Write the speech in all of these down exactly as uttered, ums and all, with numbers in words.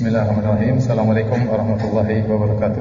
Bismillahirrahmanirrahim. Assalamualaikum warahmatullahi wabarakatuh.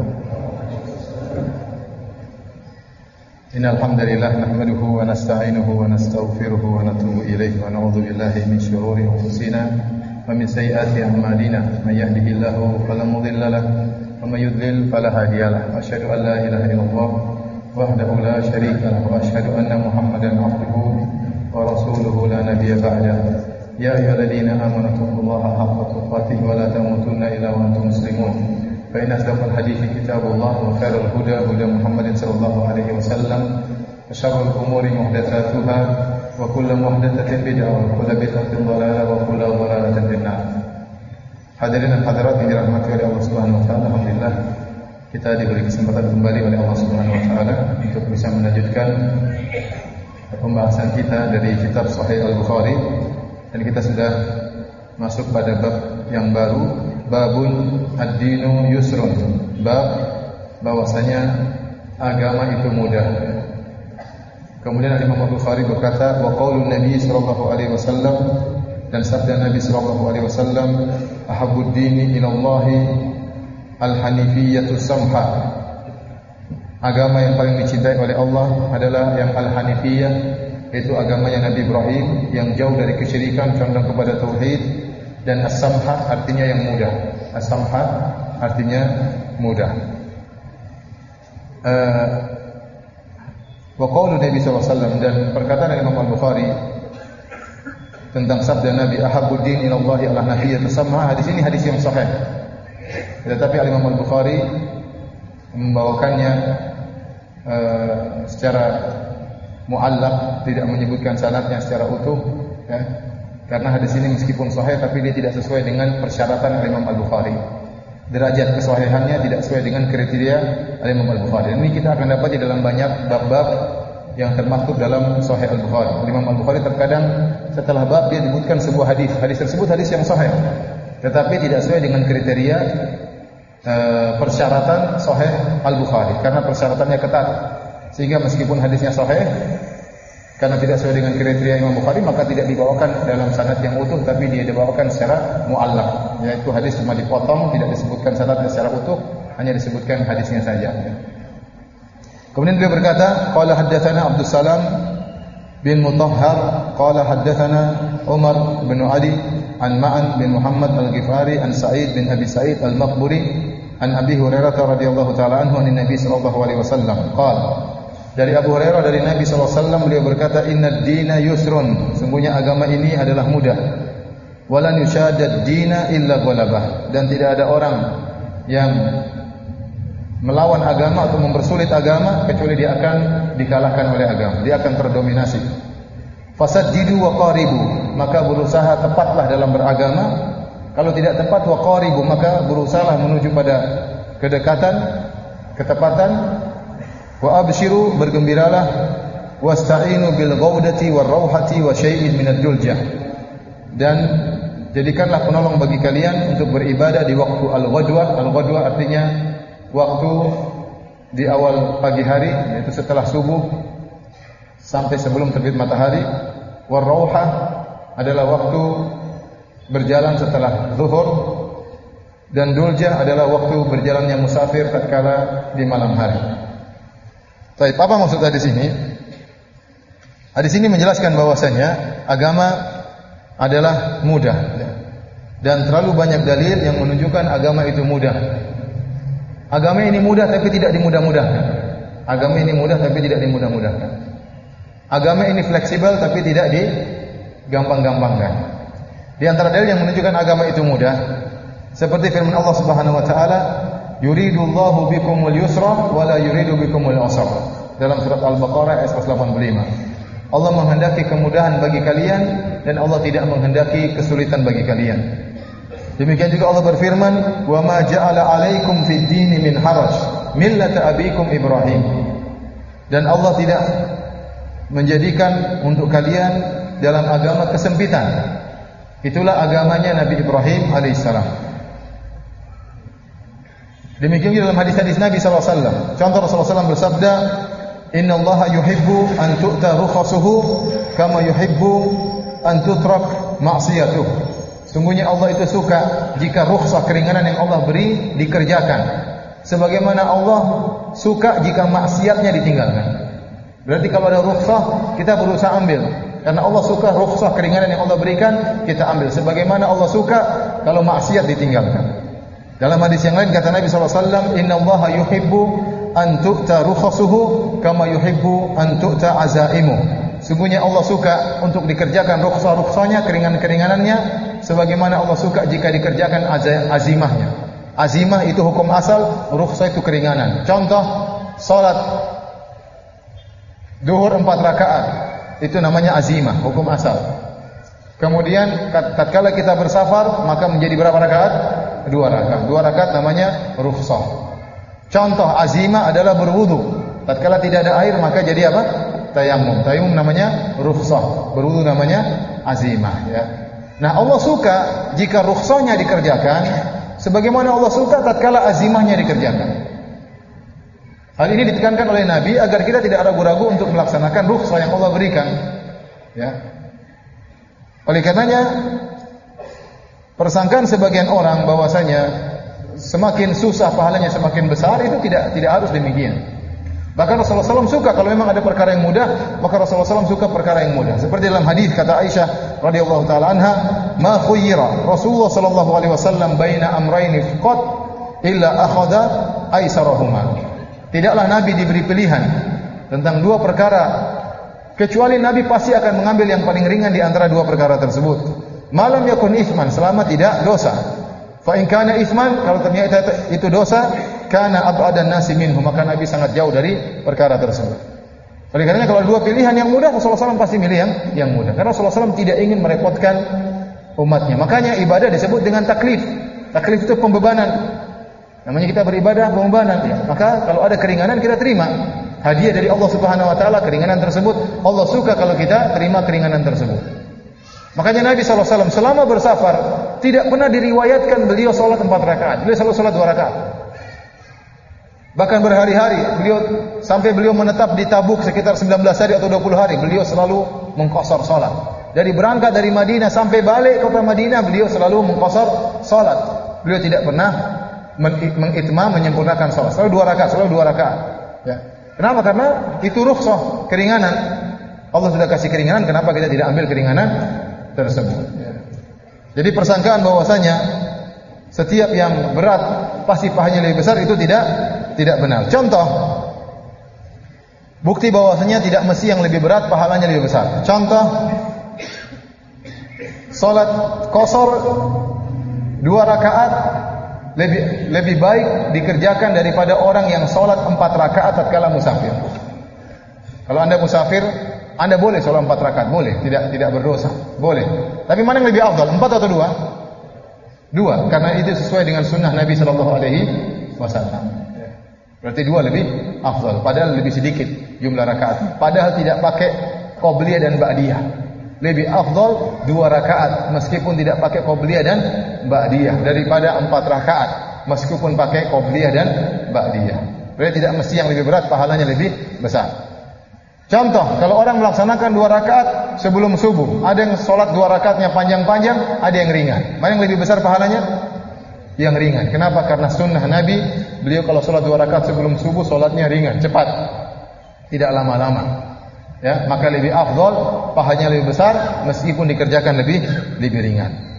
Innal hamdalillah nahmaduhu wa nasta'inuhu wa nastaghfiruhu wa natubu ilayhi wa na'udzu billahi min shururi anfusina wa min sayyiati a'malina. May yahdihillahu fala mudilla lahu wa may yudlil fala hadiya lahu. Asyhadu an la ilaha illallah wahdahu la syarika lahu wa asyhadu anna Muhammadan 'abduhu wa rasuluhu la nabiyya ba'dahu. Ya ayyuhalladzina amanu taqullaha haqqa tuqatih wa la tamutunna illa wa antum muslimun. Fa inna asdaqal hadithi kitabullah wa khairal huda huda Muhammadin sallallahu alaihi wasallam. Wa syarrul umuri muhdatsatuha wa kullu muhdatsatin bid'ah wa kullu bid'atin dhalalah wa kullu dhalalatin finnar. Hadirin dan hadirat yang dirahmati oleh Allah Subhanahu wa taala, alhamdulillah kita diberi kesempatan kembali oleh Allah Subhanahu wa taala untuk bisa melanjutkan pembahasan kita dari kitab Sahih Al-Bukhari. Dan kita sudah masuk pada bab yang baru, babun ad-dinu yusrun, bab bahwasanya agama itu mudah. Kemudian Imam Al-Bukhari berkata, wa qaulun Nabi sallallahu alaihi wasallam, dan sabda Nabi sallallahu alaihi wasallam, ahabbud dini ila Allah al-hanifiyyatu samha. Agama yang paling dicintai oleh Allah adalah yang al-hanifiyah, yaitu agamanya Nabi Ibrahim yang jauh dari kesyirikan, condong kepada tauhid, dan as-samha artinya yang mudah. As-samha artinya mudah. Uh, wa qaulu Nabi sallallahu alaihi wasallam, dan perkataan Imam Al-Bukhari tentang sabda Nabi ahabbud din ila Allah al-hanafiyyah samha. Hadis ini hadis yang sahih. Tetapi Imam Al-Bukhari membawakannya uh, secara mu'allaq, tidak menyebutkan sanadnya secara utuh, ya. Karena hadis ini meskipun sahih tapi dia tidak sesuai dengan persyaratan Imam Al-Bukhari. Derajat kesahihannya tidak sesuai dengan kriteria Imam Al-Bukhari. Ini kita akan dapat di dalam banyak bab-bab yang termaktub dalam Sahih Al-Bukhari. Imam Al-Bukhari terkadang setelah bab dia menyebutkan sebuah hadis. Hadis tersebut hadis yang sahih, tetapi tidak sesuai dengan kriteria uh, persyaratan Sahih Al-Bukhari, karena persyaratannya ketat. Sehingga meskipun hadisnya sahih, karena tidak sesuai dengan kriteria Imam Bukhari, maka tidak dibawakan dalam sanad yang utuh, tapi dia dibawakan secara mu'allaq, yaitu hadis cuma dipotong, tidak disebutkan sanadnya secara utuh, hanya disebutkan hadisnya saja. Kemudian beliau berkata, qala haddatsana Abdus Salam bin Mutahhar, qala haddatsana Umar bin Ali an Ma'an bin Muhammad Al-Ghifari an Sa'id bin Abi Sa'id Al-Maqburi an Abi Hurairah radhiyallahu ta'ala anhu an Nabi sallallahu alaihi wasallam qala. Dari Abu Hurairah dari Nabi sallallahu alaihi wasallam beliau berkata, innad dina yusrun, sungguhnya agama ini adalah mudah. Walan yushadad dina illa ghalabah, dan tidak ada orang yang melawan agama atau mempersulit agama kecuali dia akan dikalahkan oleh agama, dia akan terdominasi. Fasaddidu wa qaribu, maka berusaha tepatlah dalam beragama. Kalau tidak tepat, wa qaribu, maka berusahalah menuju pada kedekatan, ketepatan. Wa abshiru, bergembiralah, wasta'inu bil ghawdati war rauhati wa syai'in minad duljah, dan jadikanlah penolong bagi kalian untuk beribadah di waktu al-ghadwah. Al-ghadwah artinya waktu di awal pagi hari, yaitu setelah subuh sampai sebelum terbit matahari. War rauhah adalah waktu berjalan setelah zuhur, dan duljah adalah waktu berjalannya musafir tatkala di malam hari. Baik, apa maksud hadis ini? Hadis ini menjelaskan bahwasanya agama adalah mudah, dan terlalu banyak dalil yang menunjukkan agama itu mudah. Agama ini mudah tapi tidak dimudah-mudahkan. Agama ini mudah tapi tidak dimudah-mudahkan. Agama ini fleksibel tapi tidak digampang-gampangkan. Di antara dalil yang menunjukkan agama itu mudah, seperti firman Allah Subhanahu wa taala, yuridullahu bikumul yusra wa la yuridu bikumul usra, dalam surat Al-Baqarah ayat seratus delapan puluh lima. Allah menghendaki kemudahan bagi kalian dan Allah tidak menghendaki kesulitan bagi kalian. Demikian juga Allah berfirman, wa ma ja'ala 'alaikum fid dini min haraj millata abikum Ibrahim, dan Allah tidak menjadikan untuk kalian dalam agama kesempitan. Itulah agamanya Nabi Ibrahim alaihissalam. Demikian juga dalam hadis-hadis Nabi sallallahu alaihi wasallam. Contoh Rasulullah sallallahu alaihi wasallam bersabda, "Inna Allaha yuhibbu an tu'ta rukhasuhu kama yuhibbu an tutrak ma'siyatuh." Sungguhnya Allah itu suka jika rukhsah keringanan yang Allah beri dikerjakan. Sebagaimana Allah suka jika maksiatnya ditinggalkan. Berarti kalau ada rukhsah, kita berusaha ambil. Karena Allah suka rukhsah keringanan yang Allah berikan, kita ambil. Sebagaimana Allah suka kalau maksiat ditinggalkan. Dalam hadis yang lain kata Nabi sallallahu alaihi wasallam, "Inna Allaha yuhibbu an tu'ta rukhasuhu kama yuhibbu an tu'ta azaimu." Sungguhnya Allah suka untuk dikerjakan rukhsah-rukhsahnya, keringanan-keringanannya, sebagaimana Allah suka jika dikerjakan azimahnya. Azimah itu hukum asal, rukhsah itu keringanan. Contoh, salat duhur empat rakaat. Itu namanya azimah, hukum asal. Kemudian tatkala kita bersafar, maka menjadi berapa rakaat? Dua rakaat. Dua rakaat namanya rukhsah. Contoh azimah adalah berwudu. Tatkala tidak ada air, maka jadi apa? Tayammum. Tayammum namanya rukhsah. Berwudu namanya azimah, ya. Nah, Allah suka jika rukhsahnya dikerjakan sebagaimana Allah suka tatkala azimahnya dikerjakan. Hal ini ditekankan oleh Nabi agar kita tidak ragu-ragu untuk melaksanakan rukhsah yang Allah berikan. Ya. Oleh karenanya, persangkaan sebagian orang bahwasanya semakin susah pahalanya semakin besar itu tidak tidak harus demikian. Bahkan Rasulullah shallallahu alaihi wasallam suka kalau memang ada perkara yang mudah, maka Rasulullah shallallahu alaihi wasallam suka perkara yang mudah. Seperti dalam hadis kata Aisyah radhiyallahu taala anha, "Ma khuyyira Rasulullah sallallahu alaihi wasallam baina amrayni faqat illa akhadha aisarahuma." Tidaklah Nabi diberi pilihan tentang dua perkara kecuali Nabi pasti akan mengambil yang paling ringan di antara dua perkara tersebut. Malam yakun ithman, selama tidak dosa. Fa in kana ithman, kalau ternyata itu dosa, kana ab'adan nasi minhu, maka Nabi sangat jauh dari perkara tersebut. Oleh karenanya kalau dua pilihan yang mudah, Rasulullah shallallahu alaihi wasallam pasti milih yang yang mudah. Karena Rasulullah shallallahu alaihi wasallam tidak ingin merepotkan umatnya. Makanya ibadah disebut dengan taklif. Taklif itu pembebanan. Namanya kita beribadah pembebanan, ya. Maka kalau ada keringanan kita terima. Hadiah dari Allah Subhanahu wa taala, keringanan tersebut Allah suka kalau kita terima keringanan tersebut. Makanya Nabi sallallahu alaihi wasallam selama bersafar tidak pernah diriwayatkan beliau salat empat rakaat. Beliau selalu salat dua rakaat. Bahkan berhari-hari beliau sampai beliau menetap di Tabuk sekitar sembilan belas hari atau dua puluh hari, beliau selalu mengqasar salat. Dari berangkat dari Madinah sampai balik kota Madinah, beliau selalu mengqasar salat. Beliau tidak pernah mengitmam, menyempurnakan salat. Selalu dua rakaat, selalu dua rakaat. Ya. Kenapa? Karena itu rukhsah, keringanan. Allah sudah kasih keringanan, kenapa kita tidak ambil keringanan tersebut? Ya. Jadi persangkaan bahwasanya setiap yang berat pasti pahanya lebih besar itu tidak tidak benar. Contoh, bukti bahwasanya tidak mesti yang lebih berat pahalanya lebih besar. Contoh, salat qashar dua rakaat lebih lebih baik dikerjakan daripada orang yang salat empat rakaat tatkala musafir. Kalau Anda musafir, Anda boleh salat empat rakaat, boleh, tidak tidak berdosa, boleh. Tapi mana yang lebih afdal, empat atau dua? Dua, karena itu sesuai dengan sunnah Nabi sallallahu alaihi wasallam. Berarti dua lebih afdal, padahal lebih sedikit jumlah rakaat. Padahal tidak pakai qobliyah dan ba'diyah. Lebih afdal dua rakaat meskipun tidak pakai qobliyah dan ba'diyah daripada empat rakaat meskipun pakai qobliyah dan ba'diyah. Berarti tidak mesti yang lebih berat pahalanya lebih besar. Contoh, kalau orang melaksanakan dua rakaat sebelum subuh, ada yang sholat dua rakaatnya panjang-panjang, ada yang ringan. Mana yang lebih besar pahalanya? Yang ringan. Kenapa? Karena sunnah Nabi, beliau kalau sholat dua rakaat sebelum subuh, sholatnya ringan, cepat, tidak lama-lama. Ya, maka lebih afdal, pahalanya lebih besar meskipun dikerjakan lebih lebih ringan.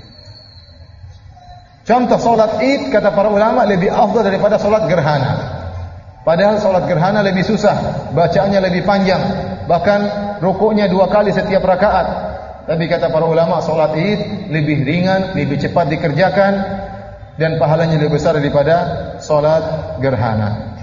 Contoh salat Id kata para ulama lebih afdal daripada salat gerhana. Padahal salat gerhana lebih susah, bacaannya lebih panjang, bahkan rukuknya dua kali setiap rakaat. Tapi kata para ulama salat Id lebih ringan, lebih cepat dikerjakan dan pahalanya lebih besar daripada salat gerhana.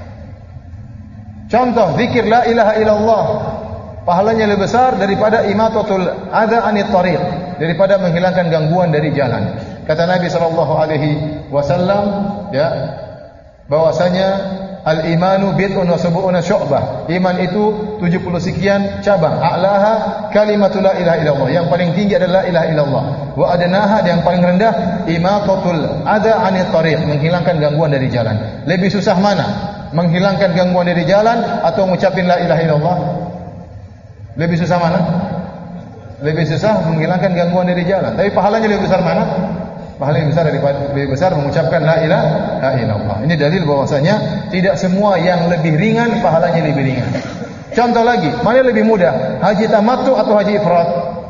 Contoh zikir la ilaha illallah, pahalanya lebih besar daripada imatatul adza anit thariq, daripada menghilangkan gangguan dari jalan. Kata Nabi sallallahu alaihi wasallam, ya, bahwasanya al-imanu bid'un wa sab'una syu'bah. Iman itu tujuh puluh sekian cabang. A'laha kalimatu la ilaha illallah. Yang paling tinggi adalah la ilaha illallah. Wa adnaha, yang paling rendah imatatul adza anit thariq, menghilangkan gangguan dari jalan. Lebih susah mana? Menghilangkan gangguan dari jalan atau mengucapin la ilaha illallah? Lebih susah mana? Lebih susah menghilangkan gangguan dari jalan. Tapi pahalanya lebih besar mana? pahala yang besar daripada lebih besar mengucapkan la ilaha illallah. Ini dalil bahwasanya tidak semua yang lebih ringan pahalanya lebih ringan. Contoh lagi, mana yang lebih mudah? Haji tamattu atau haji ifrat?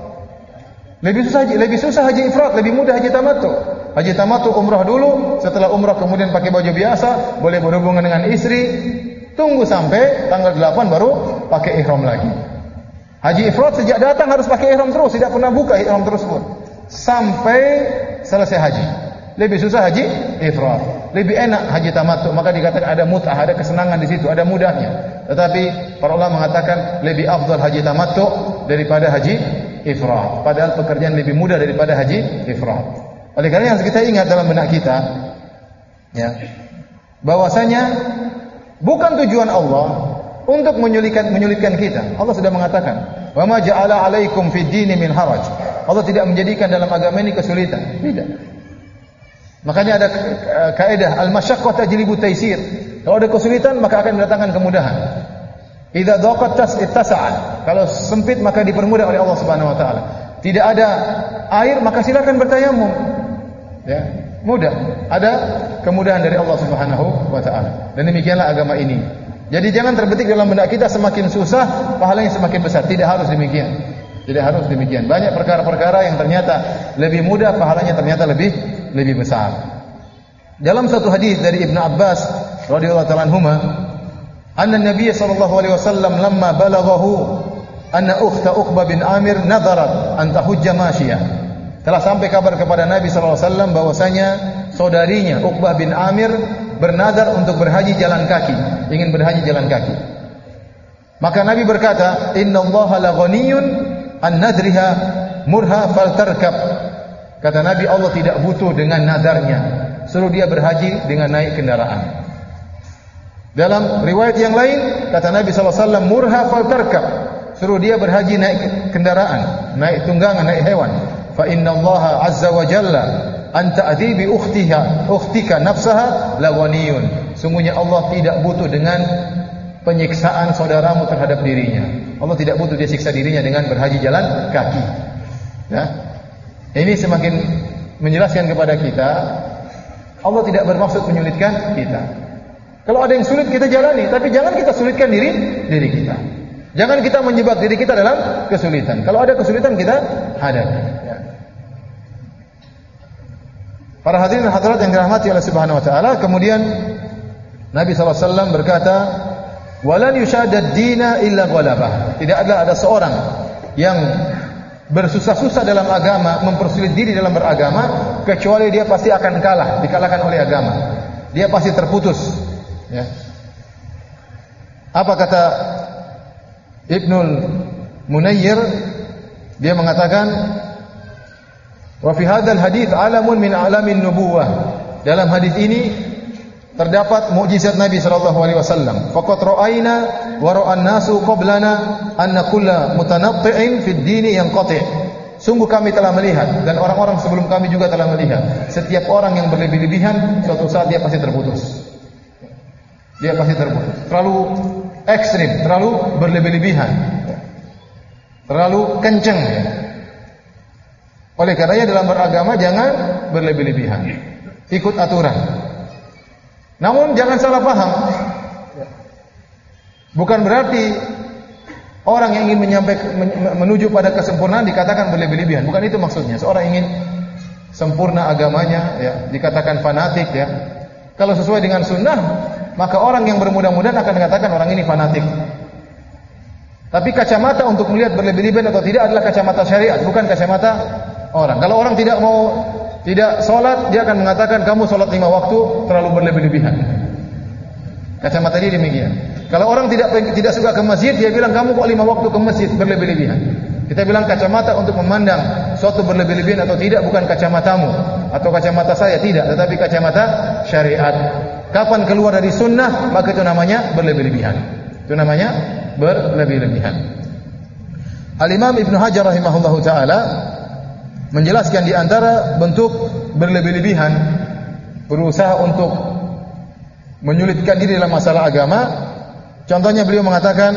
Lebih susah haji, lebih susah haji ifrat, lebih mudah haji tamattu. Haji tamattu umrah dulu, setelah umrah kemudian pakai baju biasa, boleh berhubungan dengan istri, tunggu sampai tanggal delapan baru pakai ihram lagi. Haji ifrat sejak datang harus pakai ihram terus, tidak pernah buka ihram tersebut sampai selesai haji. Lebih susah haji ifrat, lebih enak haji tamattu, maka dikatakan ada mut'ah, ada kesenangan di situ, ada mudahnya. Tetapi para ulama mengatakan lebih afdal haji tamattu daripada haji ifrat. Padahal pekerjaan lebih mudah daripada haji ifrat. Oleh karena yang kita ingat dalam benak kita, ya, bahwasanya bukan tujuan Allah untuk menyulitkan menyulitkan kita. Allah sudah mengatakan, "Wa ma ja'ala 'alaikum fid dini min haraj." Allah tidak menjadikan dalam agama ini kesulitan. Tidak. Makanya ada kaidah al-masyaqqah tajlibu taysir. Kalau ada kesulitan maka akan mendatangkan kemudahan. Idza daqat tas'at. Kalau sempit maka dipermudah oleh Allah Subhanahu wa taala. Tidak ada air maka silakan bertayamum. Ya, mudah. Ada kemudahan dari Allah Subhanahu wa taala. Dan demikianlah agama ini. Jadi jangan terbetik dalam benak kita semakin susah pahalanya semakin besar. Tidak harus demikian. Tidak harus demikian. Banyak perkara-perkara yang ternyata lebih mudah pahalanya ternyata lebih lebih besar. Dalam satu hadis dari Ibnu Abbas radhiyallahu ta'ala anhuma, anna Nabi sallallahu alaihi wasallam lamma balaghahu anna ukhta Uqbah bin Amir nadharat an tahujja masyiyah. Telah sampai kabar kepada Nabi sallallahu alaihi wasallam bahwasanya saudarinya Uqbah bin Amir bernazar untuk berhaji jalan kaki, ingin berhaji jalan kaki. Maka Nabi berkata, "Innallaha la ghaniyun an nadriha murha faltarkab." Kata Nabi, Allah tidak butuh dengan nadarnya. Suruh dia berhaji dengan naik kendaraan. Dalam riwayat yang lain, kata Nabi sallallahu alaihi wasallam, murha faltarkab. Suruh dia berhaji naik kendaraan, naik tunggangan, naik hewan. Fa innallaha azza wa jalla an ta'dhibi ukhtiha, ukhtika nafsaha la ghaniyun. Sungguhnya Allah tidak butuh dengan penyiksaan saudaramu terhadap dirinya. Allah tidak butuh dia siksa dirinya dengan berhaji jalan kaki. Ya. Ini semakin menjelaskan kepada kita Allah tidak bermaksud menyulitkan kita. Kalau ada yang sulit kita jalani, tapi jangan kita sulitkan diri diri kita. Jangan kita menjebak diri kita dalam kesulitan. Kalau ada kesulitan kita hadapi. Ya. Para hadirin dan hadirat yang dirahmati oleh Subhanahu wa taala, kemudian Nabi sallallahu alaihi wasallam berkata, "Walan yushadad dina illa ghalabah." Tidaklah ada seorang yang bersusah-susah dalam agama, mempersulit diri dalam beragama, kecuali dia pasti akan kalah, dikalahkan oleh agama. Dia pasti terputus. Ya. Apa kata Ibnul Munayyir? Dia mengatakan, "Wa fi hadzal hadits alamun min alamin nubuwah." Dalam hadis ini terdapat mukjizat Nabi sallallahu alaihi wasallam. Faqad ra'ayna wa ra'an nasu qablana anna kulla mutanatti'in fid dini yanqati'. Sungguh kami telah melihat dan orang-orang sebelum kami juga telah melihat, setiap orang yang berlebih-lebihan suatu saat dia pasti terputus. Dia pasti terputus. Terlalu ekstrim, terlalu berlebih-lebihan. Terlalu kenceng. Oleh karenanya dalam beragama jangan berlebih-lebihan. Ikut aturan. Namun jangan salah paham. Bukan berarti orang yang ingin menyampaikan menuju pada kesempurnaan dikatakan berlebih-lebihan. Bukan itu maksudnya. Seorang ingin sempurna agamanya, ya, dikatakan fanatik, ya. Kalau sesuai dengan sunnah, maka orang yang bermudah-mudahan akan dikatakan orang ini fanatik. Tapi kacamata untuk melihat berlebih-lebihan atau tidak adalah kacamata syariat, bukan kacamata orang. Kalau orang tidak mau tidak sholat, dia akan mengatakan kamu sholat lima waktu terlalu berlebih-lebihan. Kacamata dia demikian. Kalau orang tidak tidak suka ke masjid, dia bilang kamu kok lima waktu ke masjid berlebih-lebihan. Kita bilang kacamata untuk memandang suatu berlebih-lebihan atau tidak bukan kacamatamu atau kacamata saya, tidak, tetapi kacamata syariat. Kapan keluar dari sunnah, maka itu namanya berlebih-lebihan. Itu namanya berlebih-lebihan. Al-Imam Ibnu Hajar rahimahullahu taala menjelaskan di antara bentuk berlebih-lebihan, berusaha untuk menyulitkan diri dalam masalah agama. Contohnya beliau mengatakan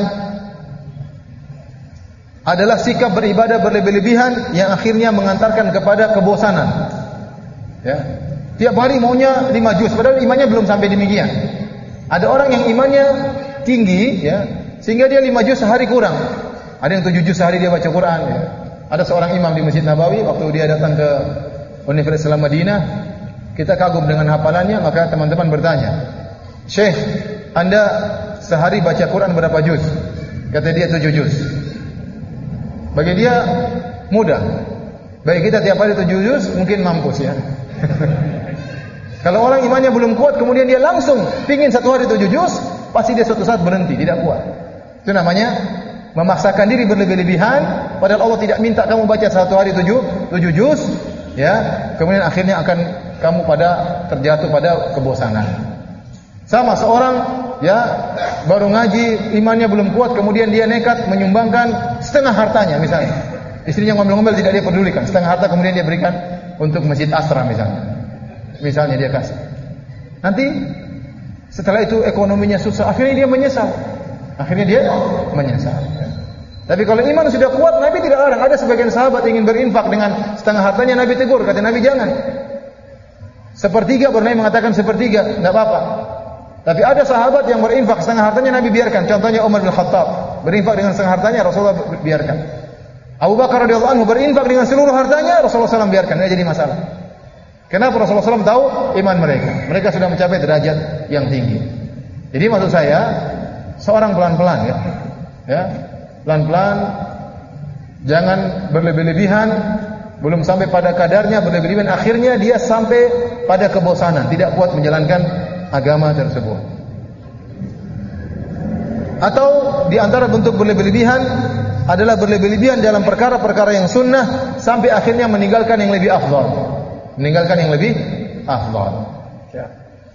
adalah sikap beribadah berlebih-lebihan yang akhirnya mengantarkan kepada kebosanan. Ya. Tiap hari maunya lima juz, padahal imannya belum sampai demikian. Ada orang yang imannya tinggi, ya, sehingga dia lima juz sehari kurang. Ada yang tujuh juz sehari dia baca Quran. Ya. Ada seorang imam di Masjid Nabawi, waktu dia datang ke Universitas Islam Madinah, kita kagum dengan hafalannya, maka teman-teman bertanya, Syekh, Anda sehari baca Quran berapa juz? Kata dia tujuh juz. Bagi dia mudah. Bagi kita tiap hari tujuh juz mungkin mampus ya. Kalau orang imannya belum kuat, kemudian dia langsung pingin satu hari tujuh juz, pasti dia suatu saat berhenti, tidak kuat. Itu namanya memaksakan diri berlebih-lebihan, padahal Allah tidak minta kamu baca satu hari tujuh, tujuh juz, ya. Kemudian akhirnya akan kamu pada terjatuh pada kebosanan. Sama seorang, ya, baru ngaji, imannya belum kuat, kemudian dia nekat menyumbangkan setengah hartanya misalnya. Istrinya ngomel-ngomel tidak dia pedulikan, setengah harta kemudian dia berikan untuk Masjid Asra misalnya. Misalnya dia kasih. Nanti setelah itu ekonominya susah, akhirnya dia menyesal. Akhirnya dia menyesal. Tapi kalau iman sudah kuat, Nabi tidak larang. Ada sebagian sahabat ingin berinfak dengan setengah hartanya, Nabi tegur, kata Nabi jangan. Sepertiga, baru Nabi mengatakan sepertiga, tidak apa-apa. Tapi ada sahabat yang berinfak setengah hartanya, Nabi biarkan. Contohnya Umar bin Khattab, berinfak dengan setengah hartanya, Rasulullah biarkan. Abu Bakar radhiyallahu anhu berinfak dengan seluruh hartanya, Rasulullah shallallahu alaihi wasallam biarkan. Tidak jadi masalah. Kenapa? Rasulullah shallallahu alaihi wasallam tahu iman mereka. Mereka sudah mencapai derajat yang tinggi. Jadi maksud saya, seorang pelan-pelan ya, ya, pelan-pelan, jangan berlebih-lebihan, belum sampai pada kadarnya berlebih-lebihan, akhirnya dia sampai pada kebosanan, tidak kuat menjalankan agama tersebut. Atau di antara bentuk berlebih-lebihan adalah berlebih-lebihan dalam perkara-perkara yang sunnah sampai akhirnya meninggalkan yang lebih afdal. Meninggalkan yang lebih afdal. Ya.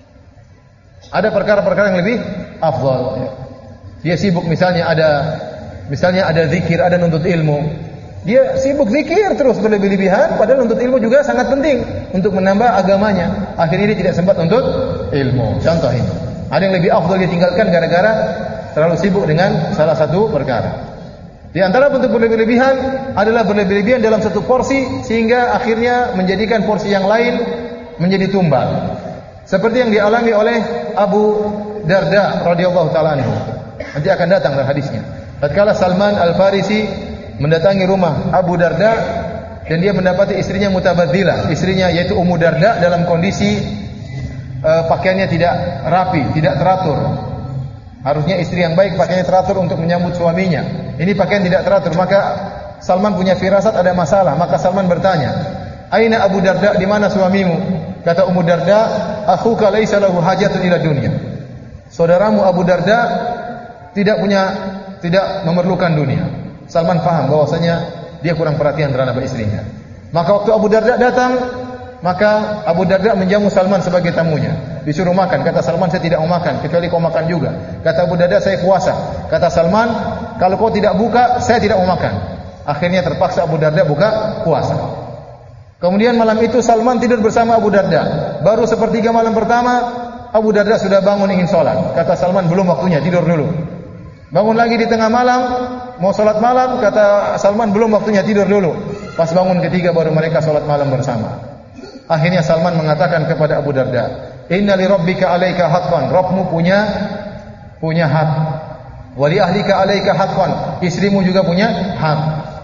Ada perkara-perkara yang lebih afdal. Ya. Dia sibuk misalnya ada misalnya ada zikir, ada nuntut ilmu. Dia sibuk zikir terus berlebih-lebihan, padahal nuntut ilmu juga sangat penting untuk menambah agamanya. Akhirnya dia tidak sempat nuntut ilmu. Contoh ini. Ada yang lebih afdal dia tinggalkan gara-gara terlalu sibuk dengan salah satu perkara. Di antara bentuk berlebih-lebihan adalah berlebih-lebihan dalam satu porsi sehingga akhirnya menjadikan porsi yang lain menjadi tumbal. Seperti yang dialami oleh Abu Darda radhiyallahu taala anhu. Nanti akan datang dalam hadisnya. Tatkala Salman Al-Farisi mendatangi rumah Abu Darda dan dia mendapati istrinya mutabaddilah, istrinya yaitu Ummu Darda dalam kondisi uh, pakaiannya tidak rapi, tidak teratur. Harusnya istri yang baik pakaiannya teratur untuk menyambut suaminya. Ini pakaian tidak teratur, maka Salman punya firasat ada masalah. Maka Salman bertanya, "Aina Abu Darda, di mana suamimu?" Kata Ummu Darda, "Akhuka laisa lahu hajatun ila dunya." Saudaramu Abu Darda tidak punya tidak memerlukan dunia. Salman paham bahwasanya dia kurang perhatian terhadap istrinya. Maka waktu Abu Darda datang, maka Abu Darda menjamu Salman sebagai tamunya. Disuruh makan. Kata Salman, saya tidak mau makan kecuali kau makan juga. Kata Abu Darda, saya puasa. Kata Salman, kalau kau tidak buka, saya tidak mau makan. Akhirnya terpaksa Abu Darda buka puasa. Kemudian malam itu Salman tidur bersama Abu Darda. Baru sepertiga malam pertama, Abu Darda sudah bangun ingin sholat. Kata Salman, belum waktunya, tidur dulu. Bangun lagi di tengah malam, mau sholat malam. Kata Salman, belum waktunya, tidur dulu. Pas bangun ketiga baru mereka sholat malam bersama. Akhirnya Salman mengatakan kepada Abu Darda, "Inna li rabbika 'alaika haqqan." Rabbmu punya punya hak. Wa li ahlika 'alaika haqqan. Istrimu juga punya hak.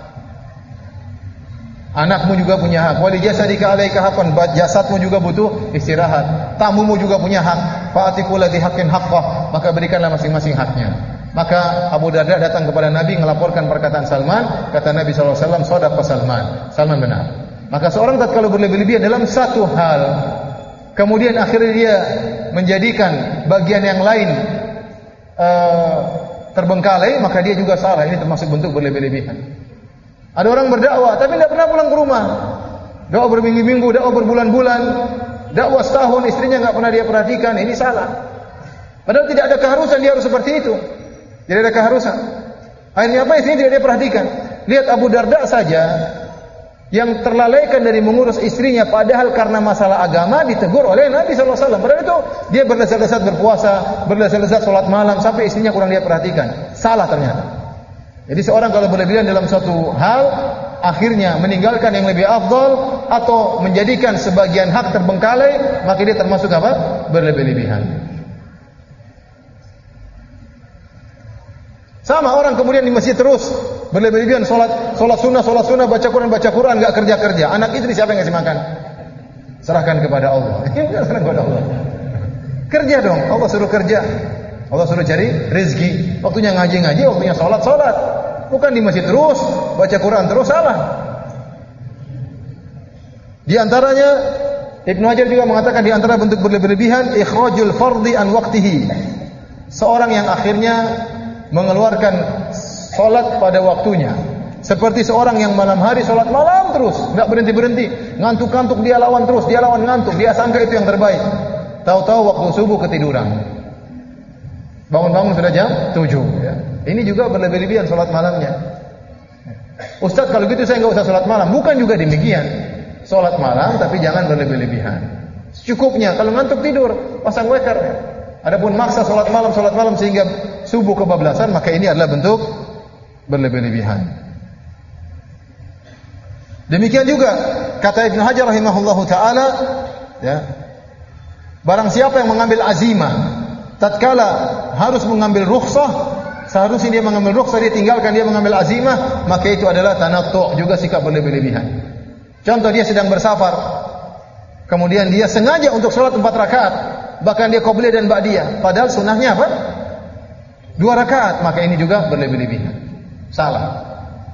Anakmu juga punya hak. Wa li jasadika 'alaika haqqan. Jasadmu juga butuh istirahat. Tamumu juga punya hak. Fa'atiqul ladzi haqqin haqqah. Maka berikanlah masing-masing haknya. Maka Abu Darda datang kepada Nabi melaporkan perkataan Salman. Kata Nabi sallallahu alaihi wasallam, "Shadaqa Salman." Salman benar. Maka seorang tatkala berlebih-lebihan dalam satu hal, kemudian akhirnya dia menjadikan bagian yang lain uh, terbengkalai, maka dia juga salah. Ini termasuk bentuk berlebih-lebihan. Ada orang berdakwah tapi tidak pernah pulang ke rumah. Dakwah berminggu-minggu, dakwah berbulan-bulan, dakwah setahun, istrinya enggak pernah dia perhatikan. Ini salah. Padahal tidak ada keharusan dia harus seperti itu. Tidak ada keharusan. Akhirnya apa? Istrinya tidak dia perhatikan. Lihat Abu Darda saja yang terlalaikan dari mengurus istrinya, padahal karena masalah agama ditegur oleh Nabi sallallahu alaihi wasallam. Padahal itu dia berlezat-lezat berpuasa, berlezat-lezat sholat malam sampai istrinya kurang dia perhatikan. Salah ternyata. Jadi seorang kalau berlebihan dalam suatu hal, akhirnya meninggalkan yang lebih afdal, atau menjadikan sebagian hak terbengkalai, maka dia termasuk apa? Berlebih-lebihan. Sama orang kemudian di masjid terus berlebih-lebihan salat, salat sunnah, salat sunnah, baca Quran, baca Quran, enggak kerja-kerja. Anak istri siapa yang ngasih makan? Serahkan kepada Allah. Serahkan kepada Allah. Kerja dong, Allah suruh kerja. Allah suruh cari rezeki. Waktunya ngaji-ngaji, waktunya salat, salat. Bukan di masjid terus, baca Quran terus, salah. Di antaranya Ibnu Hajar juga mengatakan di antara bentuk berlebih-lebihan ikhrajul fardhi an waqtihi. Seorang yang akhirnya mengeluarkan salat pada waktunya. Seperti seorang yang malam hari salat malam terus, enggak berhenti-berhenti, ngantuk-ngantuk dia lawan terus, dia lawan ngantuk, dia sangka itu yang terbaik. Tahu-tahu waktu subuh ketiduran. Bangun-bangun sudah jam tujuh ya. Ini juga berlebih-lebihan salat malamnya. Ustaz, kalau gitu saya enggak usah salat malam. Bukan juga demikian. Salat malam tapi jangan berlebih-lebihan. Secukupnya, kalau ngantuk tidur, pasang waker. Adapun maksa salat malam, salat malam sehingga subuh kebablasan, maka ini adalah bentuk berlebih-lebihan. Demikian juga kata Ibnu Hajar rahimahullahu taala, ya. Barang siapa yang mengambil azimah tatkala harus mengambil rukhsah, seharusnya dia mengambil rukhsah, dia tinggalkan, dia mengambil azimah, maka itu adalah tanattu', juga sikap berlebih-lebihan. Contoh, dia sedang bersafar, kemudian dia sengaja untuk salat empat rakaat, bahkan dia qabliyah dan ba'diyah, padahal sunnahnya apa? Dua rakaat, maka ini juga berlebih-lebihan. Salah.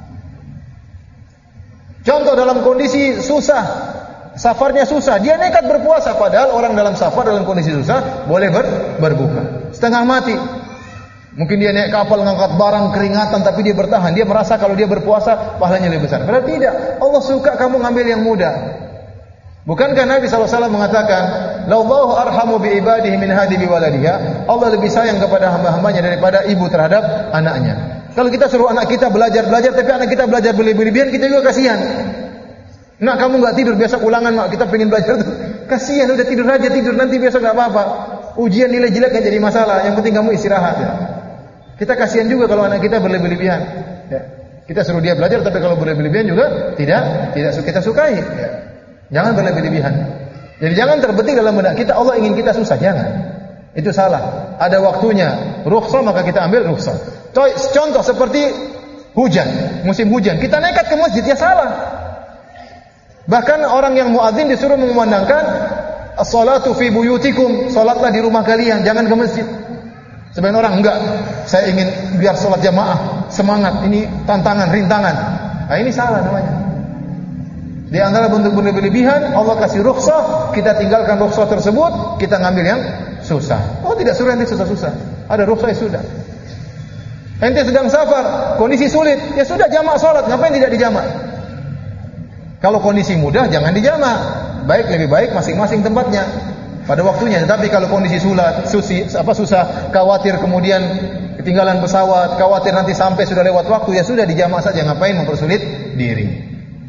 Contoh, dalam kondisi susah, safarnya susah, dia nekat berpuasa, padahal orang dalam safar dalam kondisi susah boleh ber, berbuka. Setengah mati. Mungkin dia naik kapal ngangkat barang keringatan tapi dia bertahan. Dia merasa kalau dia berpuasa pahalanya lebih besar. Padahal tidak. Allah suka kamu ngambil yang mudah. Bukankah Nabi sallallahu alaihi wasallam mengatakan, "Lallahu arhamu bi ibadihi min hadi bi waladiha." Allah lebih sayang kepada hamba-hambanya daripada ibu terhadap anaknya. Kalau kita suruh anak kita belajar-belajar tapi anak kita belajar berlebih-lebihan, kita juga kasihan. Nak, kamu enggak tidur, besok ulangan, mak, kita pengen belajar tuh. Kasihan, udah tidur aja, tidur nanti besok enggak apa-apa. Ujian nilai jelek enggak jadi masalah, yang penting kamu istirahat ya. Kita kasihan juga kalau anak kita berlebih-lebihan. Ya. Kita suruh dia belajar tapi kalau berlebih-lebihan juga tidak tidak kita sukai ya. Jangan berlebih-lebihan. Jadi jangan terbetik dalam benak kita Allah ingin kita susah, jangan. Itu salah. Ada waktunya rukhsah, maka kita ambil rukhsah. Contoh seperti hujan, musim hujan, kita nekat ke masjid, ya salah. Bahkan orang yang muadzin disuruh mengumandangkan as-salatu fi buyutikum, salatlah di rumah kalian, jangan ke masjid. Sebagian orang enggak, saya ingin biar salat jamaah, semangat, ini tantangan, rintangan. Nah, ini salah namanya. Di antara bentuk berlebihan, Allah kasih rukhsah, kita tinggalkan rukhsah tersebut, kita ngambil yang susah. Oh, tidak suruh ente susah-susah. Ada rukhsah, ya sudah. Ente sedang safar, kondisi sulit, ya sudah jamak salat, ngapain tidak dijamak? Kalau kondisi mudah jangan dijamak. Baik, lebih baik masing-masing tempatnya pada waktunya. Tetapi kalau kondisi sulit, susi, apa susah, khawatir kemudian ketinggalan pesawat, khawatir nanti sampai sudah lewat waktu, ya sudah dijamak saja, ngapain mempersulit diri.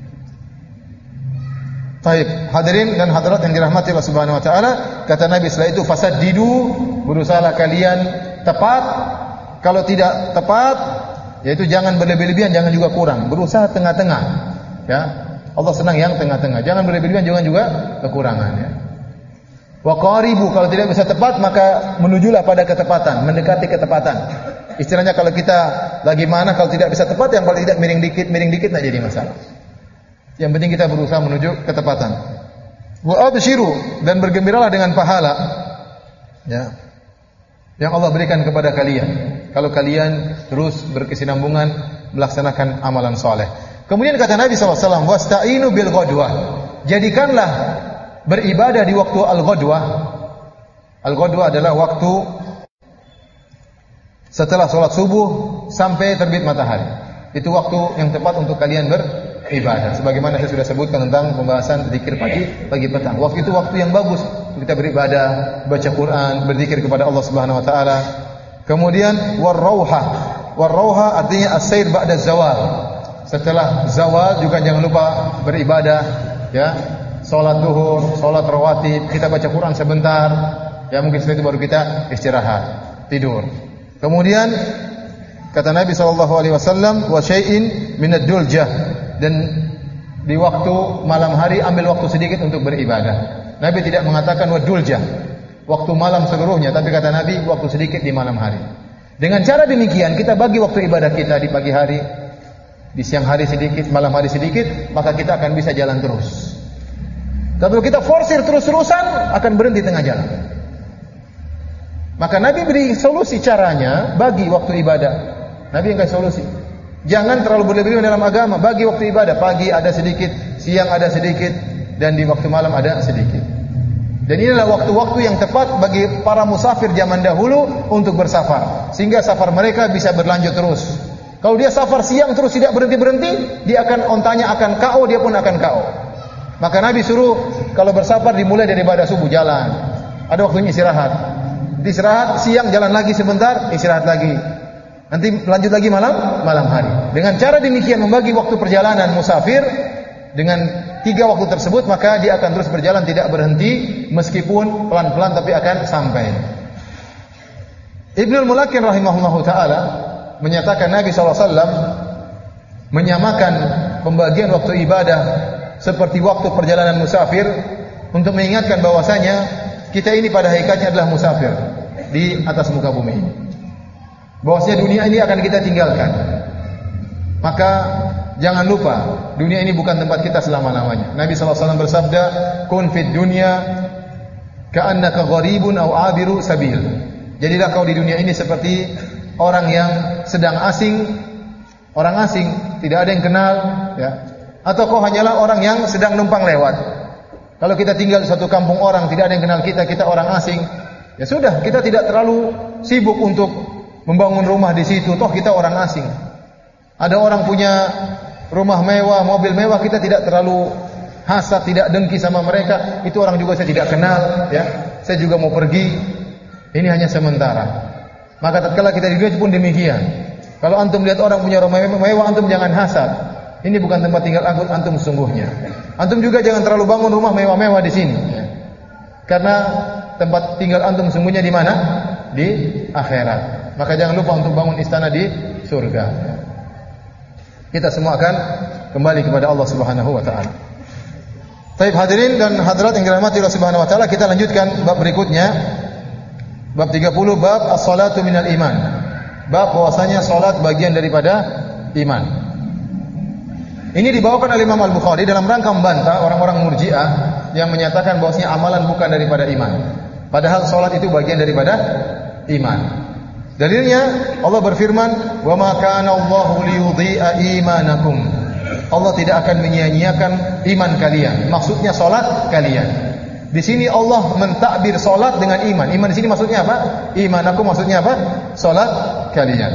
Baik, hadirin dan hadirat yang dirahmati Allah Subhanahu wa taala, kata Nabi setelah itu fasaddidu, berusahalah kalian tepat. Kalau tidak tepat, yaitu jangan berlebih-lebihan, jangan juga kurang. Berusaha tengah-tengah. Ya. Allah senang yang tengah-tengah. Jangan berlebih-lebihan, jangan juga kekurangan ya. Wa qaribu, kalau tidak bisa tepat maka menujulah pada ketepatan, mendekati ketepatan. Istilahnya kalau kita lagi mana kalau tidak bisa tepat, yang paling tidak miring dikit, miring dikit enggak jadi masalah. Yang penting kita berusaha menuju ketepatan. Wa abshiru, dan bergembiralah dengan pahala ya yang Allah berikan kepada kalian kalau kalian terus berkesinambungan melaksanakan amalan saleh. Kemudian kata Nabi sallallahu alaihi wasallam, wasta'inu bil ghadwah. Jadikanlah beribadah di waktu al-ghadwah. Al-ghadwah adalah waktu setelah salat subuh sampai terbit matahari. Itu waktu yang tepat untuk kalian beribadah. Sebagaimana saya sudah sebutkan tentang pembahasan zikir pagi, pagi petang. Waktu itu waktu yang bagus untuk kita beribadah, baca Quran, berzikir kepada Allah Subhanahu wa taala. Kemudian war-rauha. War-rauha artinya as-sair ba'da zawal. Setelah zawal juga jangan lupa beribadah ya. Salat zuhur, salat rawatib, kita baca Quran sebentar. Ya mungkin setelah itu baru kita istirahat, tidur. Kemudian kata Nabi sallallahu alaihi wasallam, wa syai'in minad duljah, dan di waktu malam hari ambil waktu sedikit untuk beribadah. Nabi tidak mengatakan waduljah, waktu malam seluruhnya, tapi kata Nabi waktu sedikit di malam hari. Dengan cara demikian kita bagi waktu ibadah kita di pagi hari, di siang hari sedikit, malam hari sedikit, maka kita akan bisa jalan terus. Tapi kalau kita forsir terus-terusan akan berhenti tengah jalan. Maka Nabi beri solusi caranya, bagi waktu ibadah. Nabi yang kasih solusi. Jangan terlalu berlebihan dalam agama, bagi waktu ibadah. Pagi ada sedikit, siang ada sedikit, dan di waktu malam ada sedikit. Dan inilah waktu-waktu yang tepat bagi para musafir zaman dahulu untuk bersafar, sehingga safar mereka bisa berlanjut terus. Kalau dia safar siang terus tidak berhenti-berhenti, dia akan ontanya akan K O, dia pun akan K O. Maka Nabi suruh kalau bersafar dimulai dari ibadah subuh, jalan. Ada waktunya istirahat. Istirahat siang, jalan lagi sebentar, istirahat lagi. Nanti lanjut lagi malam, malam hari. Dengan cara demikian membagi waktu perjalanan musafir dengan tiga waktu tersebut, maka dia akan terus berjalan tidak berhenti meskipun pelan-pelan tapi akan sampai. Ibnul Mulakin rahimahullahu taala menyatakan Nabi sallallahu alaihi wasallam menyamakan pembagian waktu ibadah seperti waktu perjalanan musafir untuk mengingatkan bahwasanya kita ini pada hakikatnya adalah musafir di atas muka bumi ini. Bahwasanya dunia ini akan kita tinggalkan. Maka jangan lupa, dunia ini bukan tempat kita selama-lamanya. Nabi sallallahu alaihi wasallam bersabda, "Kun fid dunya ka'annaka gharibun aw 'abiru sabil." Jadilah kau di dunia ini seperti orang yang sedang asing, orang asing, tidak ada yang kenal, ya. Atau kau hanyalah orang yang sedang numpang lewat. Kalau kita tinggal di suatu kampung orang, tidak ada yang kenal kita, kita orang asing, ya sudah, kita tidak terlalu sibuk untuk membangun rumah di situ, toh kita orang asing. Ada orang punya rumah mewah, mobil mewah, kita tidak terlalu hasad, tidak dengki sama mereka. Itu orang juga saya tidak kenal, ya. Saya juga mau pergi. Ini hanya sementara. Maka tatkala kita di dunia pun demikian. Kalau antum lihat orang punya rumah mewah, antum jangan hasad. Ini bukan tempat tinggal antum sesungguhnya. Antum juga jangan terlalu bangun rumah mewah-mewah di sini, ya. Karena tempat tinggal antum sesungguhnya di mana? Di akhirat. Maka jangan lupa untuk bangun istana di surga. Kita semua akan kembali kepada Allah Subhanahu wa taala. Baik hadirin dan hadirat yang dirahmati Allah Subhanahu wa taala, kita lanjutkan bab berikutnya. Bab tiga puluh, bab as-salatu minal iman. Bab bahwasanya salat bagian daripada iman. Ini dibawakan oleh Imam Al-Bukhari dalam rangka membantah orang-orang Murji'ah yang menyatakan bahwasanya amalan bukan daripada iman. Padahal salat itu bagian daripada iman. Dalilnya Allah berfirman, "Wa ma kana Allahu liyudhi'a imanakum." Allah tidak akan menyia-nyiakan iman kalian. Maksudnya salat kalian. Di sini Allah mentakbir salat dengan iman. Iman di sini maksudnya apa? Imanakum maksudnya apa? Salat kalian.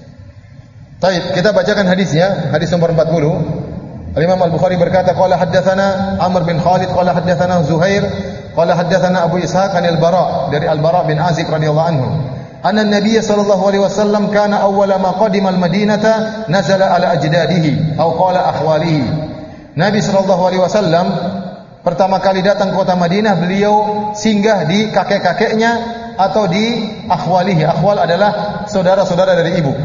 Baik, kita bacakan hadisnya. Hadis nomor empat puluh. Imam Al-Bukhari berkata, qala haddatsana Amr bin Khalid qala haddatsana Zuhair qala haddatsana Abu Ishaq anil Bara, dari Al-Bara bin Azib radhiyallahu anhu. Anna Nabi sallallahu alaihi wasallam kana awwala ma qadima al-Madinata nazala ala ajdadihi atau qala akhwalihi. Nabi sallallahu alaihi wasallam pertama kali datang ke kota Madinah, beliau singgah di kakek-kakeknya atau di akhwalihi. Akhwal adalah saudara-saudara dari ibu.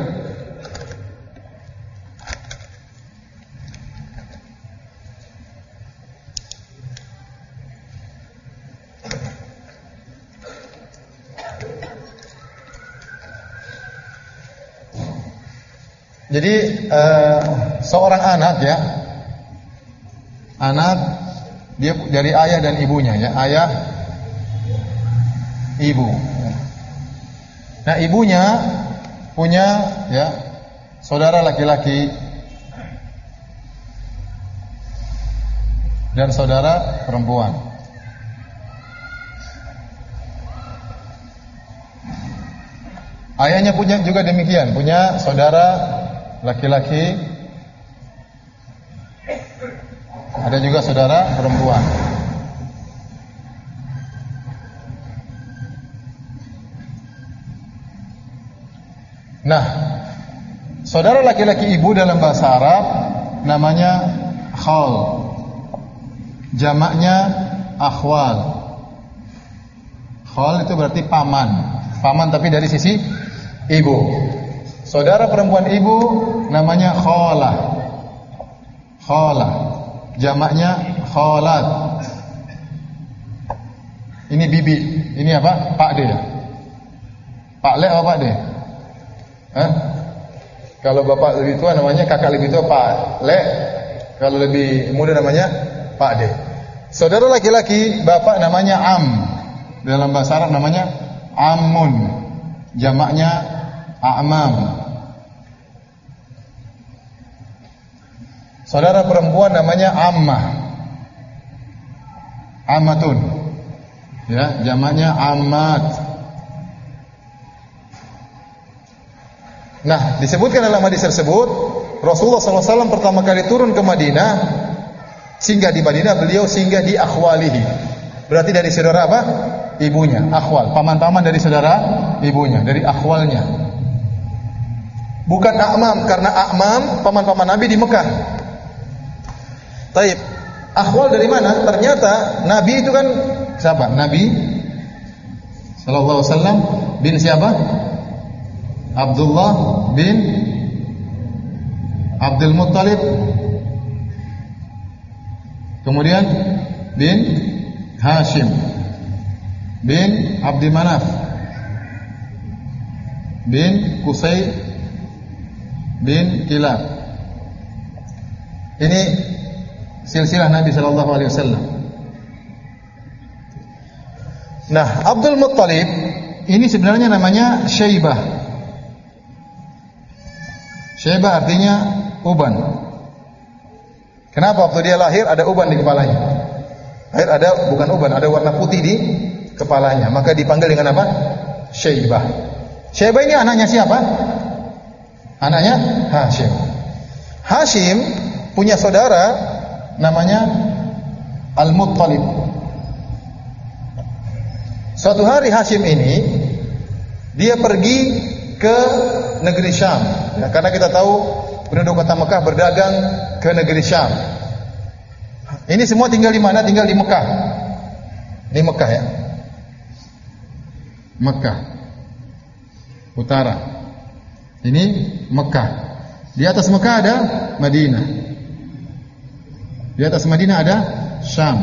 Jadi uh, seorang anak ya, anak dia dari ayah dan ibunya ya, ayah, ibu. Nah ibunya punya ya saudara laki-laki dan saudara perempuan. Ayahnya punya juga demikian, punya saudara laki-laki, ada juga saudara perempuan. Nah, saudara laki-laki ibu dalam bahasa Arab namanya khal, jamaknya akhwal. Khal itu berarti paman, paman tapi dari sisi ibu. Saudara perempuan ibu namanya khalah. Khalah. jamaknya khalat. Ini bibi. Ini apa? Pak de. Pak le apa Pak de? Hah? Kalau bapak lebih tua namanya kakak lebih tua Pak le. Kalau lebih muda namanya Pak de. Saudara laki-laki bapak namanya am. Dalam bahasa Arab namanya amun. Jamaknya a'mam. Saudara perempuan namanya ammah. Ammatun. Ya, jamaknya ammat. Nah, disebutkan dalam hadis tersebut, Rasulullah sallallahu alaihi wasallam pertama kali turun ke Madinah, singgah di Madinah, beliau singgah di akhwalihi. Berarti dari saudara apa? Ibunya, akhwal, paman-paman dari saudara ibunya, dari akhwalnya. Bukan a'mam, karena a'mam paman-paman Nabi di Mekah. Taib. Akhwal dari mana? Ternyata Nabi itu kan siapa? Nabi sallallahu alaihi wasallam bin siapa? Abdullah bin Abdul Muttalib. Kemudian bin Hashim bin Abdi Manaf bin Qusay bin Kilab. Ini silsilah Nabi sallallahu alaihi wasallam. Nah, Abdul Muttalib ini sebenarnya namanya Syaibah. Syaibah artinya uban. Kenapa waktu dia lahir ada uban di kepalanya? Lahir ada bukan uban, ada warna putih di kepalanya. Maka dipanggil dengan apa? Syaibah. Syaibah ini anaknya siapa? Anaknya Hashim. Hashim punya saudara namanya Al-Muttalib. Suatu hari Hashim ini dia pergi ke negeri Syam, ya, karena kita tahu penduduk kota Mekah berdagang ke negeri Syam. Ini semua tinggal di mana? Tinggal di Mekah. Di Mekah ya. Mekah utara. Ini Mekah. Di atas Mekah ada Madinah. Di atas Madinah ada Syam.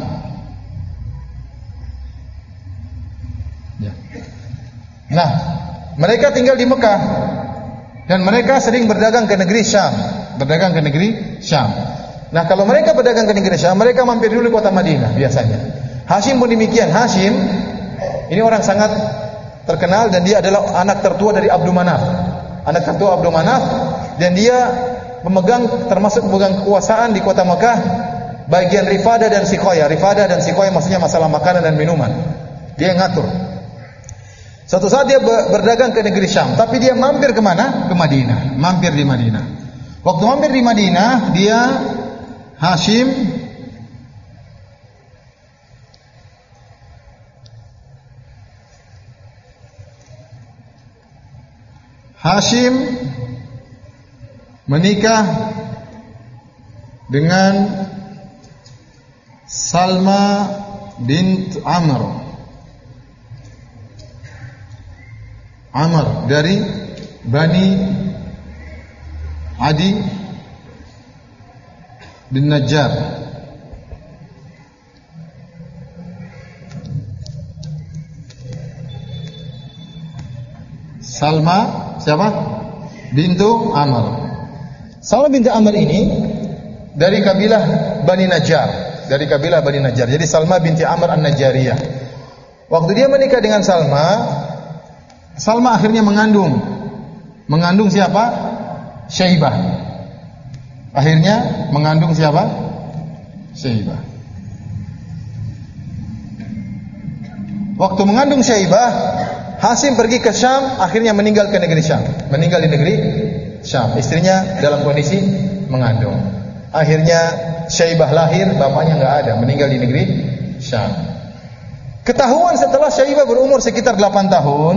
Ya. Nah, mereka tinggal di Mekah dan mereka sering berdagang ke negeri Syam, berdagang ke negeri Syam. Nah, kalau mereka berdagang ke negeri Syam, mereka mampir dulu di kota Madinah biasanya. Hashim pun demikian. Hashim ini orang sangat terkenal dan dia adalah anak tertua dari Abdul Manaf. Anak tertua Abdul Manaf dan dia pemegang termasuk pemegang kekuasaan di kota Mekah bagian Rifadah dan Siqoyah. Rifadah dan Siqoyah maksudnya masalah makanan dan minuman. Dia yang ngatur. Suatu saat dia berdagang ke negeri Syam, tapi dia mampir ke mana? Ke Madinah. Mampir di Madinah. Waktu mampir di Madinah, dia Hashim Hashim menikah dengan Salma bint Amr. Amr dari Bani Adi bin Najjar. Salma siapa? Bintu Amr. Salma bintu Amr ini dari kabilah Bani Najjar, dari kabilah Bani Najjar. Jadi Salma binti Amr An-Najjariyah. Waktu dia menikah dengan Salma, Salma akhirnya mengandung. Mengandung siapa? Syaibah. Akhirnya mengandung siapa? Syaibah. Waktu mengandung Syaibah, Hashim pergi ke Syam, akhirnya meninggal ke negeri Syam. Meninggal di negeri Syam. Istrinya dalam kondisi mengandung. Akhirnya Syaibah lahir, bapaknya enggak ada, meninggal di negeri Syam. Ketahuan setelah Syaibah berumur sekitar delapan tahun,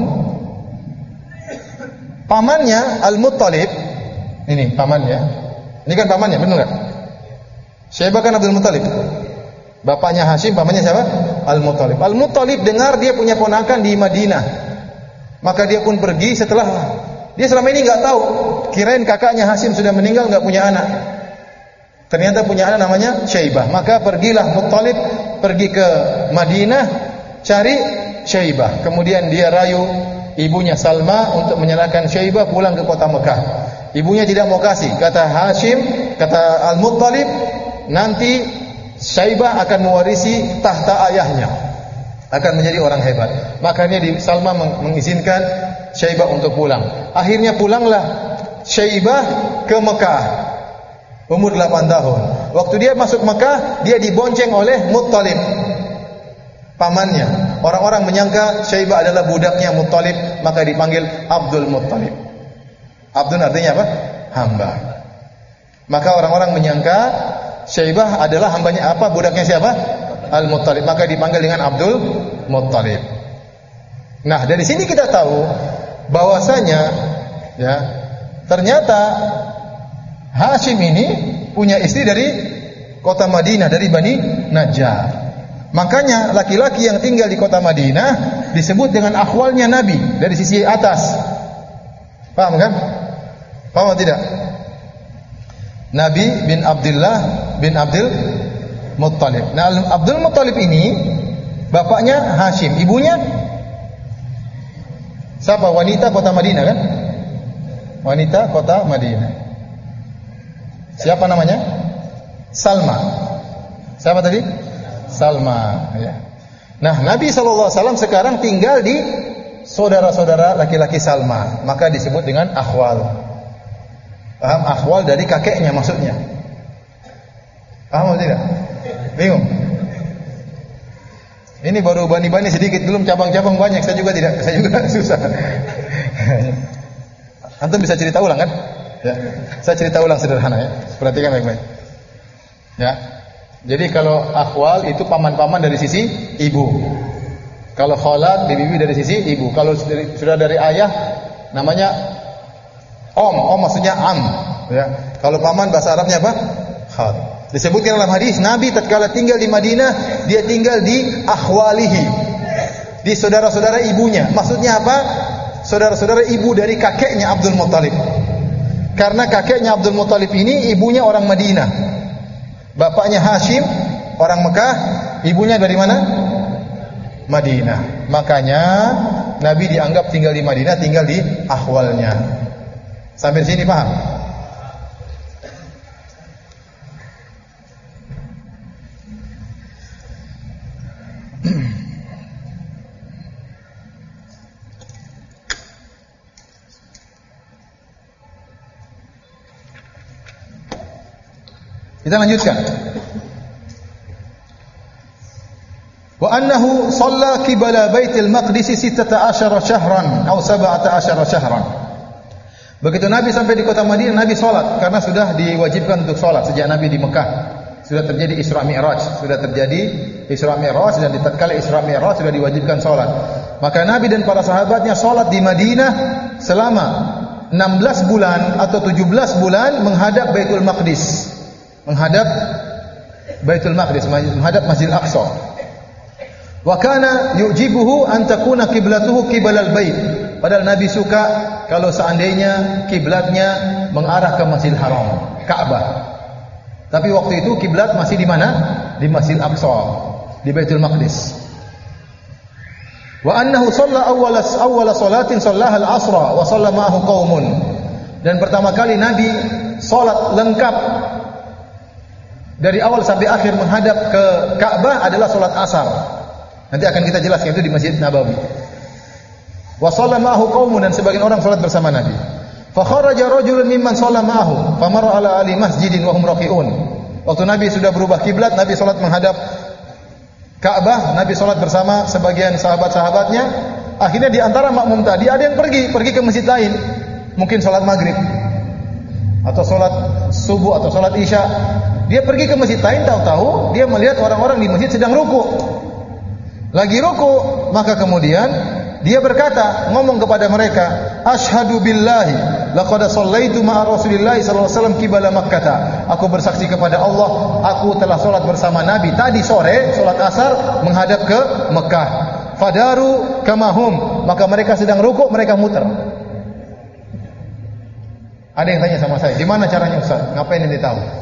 pamannya Al-Muttalib, ini pamannya, ini kan pamannya, benar nggak? Syaibah kan Abdul Muttalib, bapaknya Hashim, pamannya siapa? Al-Muttalib. Al-Muttalib dengar dia punya ponakan di Madinah, maka dia pun pergi. Setelah dia selama ini nggak tahu, kirain kakaknya Hashim sudah meninggal, nggak punya anak. ternyata punya anak namanya Syaibah. Maka pergilah Muttalib pergi ke Madinah cari Syaibah. Kemudian dia rayu ibunya Salma untuk menyerahkan Syaibah pulang ke kota Mekah. Ibunya tidak mau kasih. Kata Hashim, kata Al-Muttalib, nanti Syaibah akan mewarisi tahta ayahnya, akan menjadi orang hebat. Makanya di Salma mengizinkan Syaibah untuk pulang. Akhirnya pulanglah Syaibah ke Mekah, umur delapan tahun. Waktu dia masuk Mekah, dia dibonceng oleh Muttalib, pamannya. Orang-orang menyangka Syaibah adalah budaknya Muttalib, maka dipanggil Abdul Muttalib. Abdul artinya apa? Hamba. Maka orang-orang menyangka Syaibah adalah hambanya apa? Budaknya siapa? Al-Muttalib. Maka dipanggil dengan Abdul Muttalib. Nah, dari sini kita tahu bahwasanya ya, ternyata Hashim ini punya istri dari kota Madinah, dari Bani Najjar. Makanya laki-laki yang tinggal di kota Madinah disebut dengan akhwalnya Nabi dari sisi atas. Paham kan? Paham atau tidak? Nabi bin Abdullah bin Abdul Muttalib. Nah, Abdul Muttalib ini bapaknya Hashim, ibunya siapa? Wanita kota Madinah kan? Wanita kota Madinah. Siapa namanya? Salma. Siapa tadi? Salma. Ya. Nah, Nabi shallallahu alaihi wasallam sekarang tinggal di saudara-saudara laki-laki Salma, maka disebut dengan akhwal. Paham? Akhwal dari kakeknya maksudnya. Paham atau tidak? Bingung? Ini baru bani-bani sedikit, belum cabang-cabang banyak. Saya juga tidak, saya juga susah. Antum bisa cerita ulang kan? Ya. Saya cerita ulang sederhana ya. Perhatikan baik-baik. Ya. Jadi kalau akhwal itu paman-paman dari sisi ibu. Kalau khalat, bibi dari sisi ibu. Kalau sudah dari ayah namanya om, om maksudnya am. Ya. Kalau paman bahasa Arabnya apa? Khal. Disebutkan dalam hadis Nabi tatkala tinggal di Madinah, dia tinggal di akhwalihi, di saudara-saudara ibunya. Maksudnya apa? Saudara-saudara ibu dari kakeknya Abdul Muttalib. Karena kakeknya Abdul Muttalib ini ibunya orang Madinah. Bapaknya Hashim orang Mekah, ibunya dari mana? Madinah. Makanya Nabi dianggap tinggal di Madinah, tinggal di akhwalnya. Sampai sini paham? Kita lanjutkan. Wa annahu shalla qibala Baitul Maqdis sittata asyara syahran atau sab'ata asyara syahran. Begitu Nabi sampai di kota Madinah, Nabi salat karena sudah diwajibkan untuk salat sejak Nabi di Mekah. Sudah terjadi Isra Mi'raj, sudah terjadi Isra Mi'raj dan tatkala Isra Mi'raj sudah diwajibkan salat. Maka Nabi dan para sahabatnya salat di Madinah selama enam belas bulan atau tujuh belas bulan menghadap Baitul Maqdis. Menghadap Baitul Maqdis, menghadap Masjidil Aqsa. Wa kana yujibuhu an takuna qiblatuhu qibalal bait. Padahal Nabi suka kalau seandainya kiblatnya mengarah ke Masjidil Haram, Ka'bah. Tapi waktu itu kiblat masih di mana? Di Masjidil Aqsa, di Baitul Maqdis. Wa annahu shalla awwala awwala salatin shallaha al-'asra wa shalla ma'ahu qaumun. Dan pertama kali Nabi salat lengkap dari awal sampai akhir menghadap ke Ka'bah adalah salat asar. Nanti akan kita jelaskan itu di Masjid Nabawi. Wa shalla ma'ahu qaumun, dan sebagian orang salat bersama Nabi. Fa kharaja rajulun mimman shalla ma'ahu, fa marra ala ali masjidin wa hum raqiun. Waktu Nabi sudah berubah kiblat, Nabi salat menghadap Ka'bah, Nabi salat bersama sebagian sahabat-sahabatnya. Akhirnya di antara makmum tadi ada yang pergi, pergi ke masjid lain. Mungkin salat maghrib atau salat subuh atau salat isya. Dia pergi ke masjid lain, tahu-tahu dia melihat orang-orang di masjid sedang ruku. Lagi ruku, maka kemudian dia berkata, ngomong kepada mereka, asyhadu billahi laqad shallaitu ma'a Rasulillah sallallahu alaihi wasallam qibala Makkah. Aku bersaksi kepada Allah, aku telah salat bersama Nabi tadi sore, salat asar menghadap ke Mekah. Fadaru kamahum, maka mereka sedang ruku, mereka muter. Ada yang tanya sama saya, di mana caranya Ustaz? Ngapain ini tahu?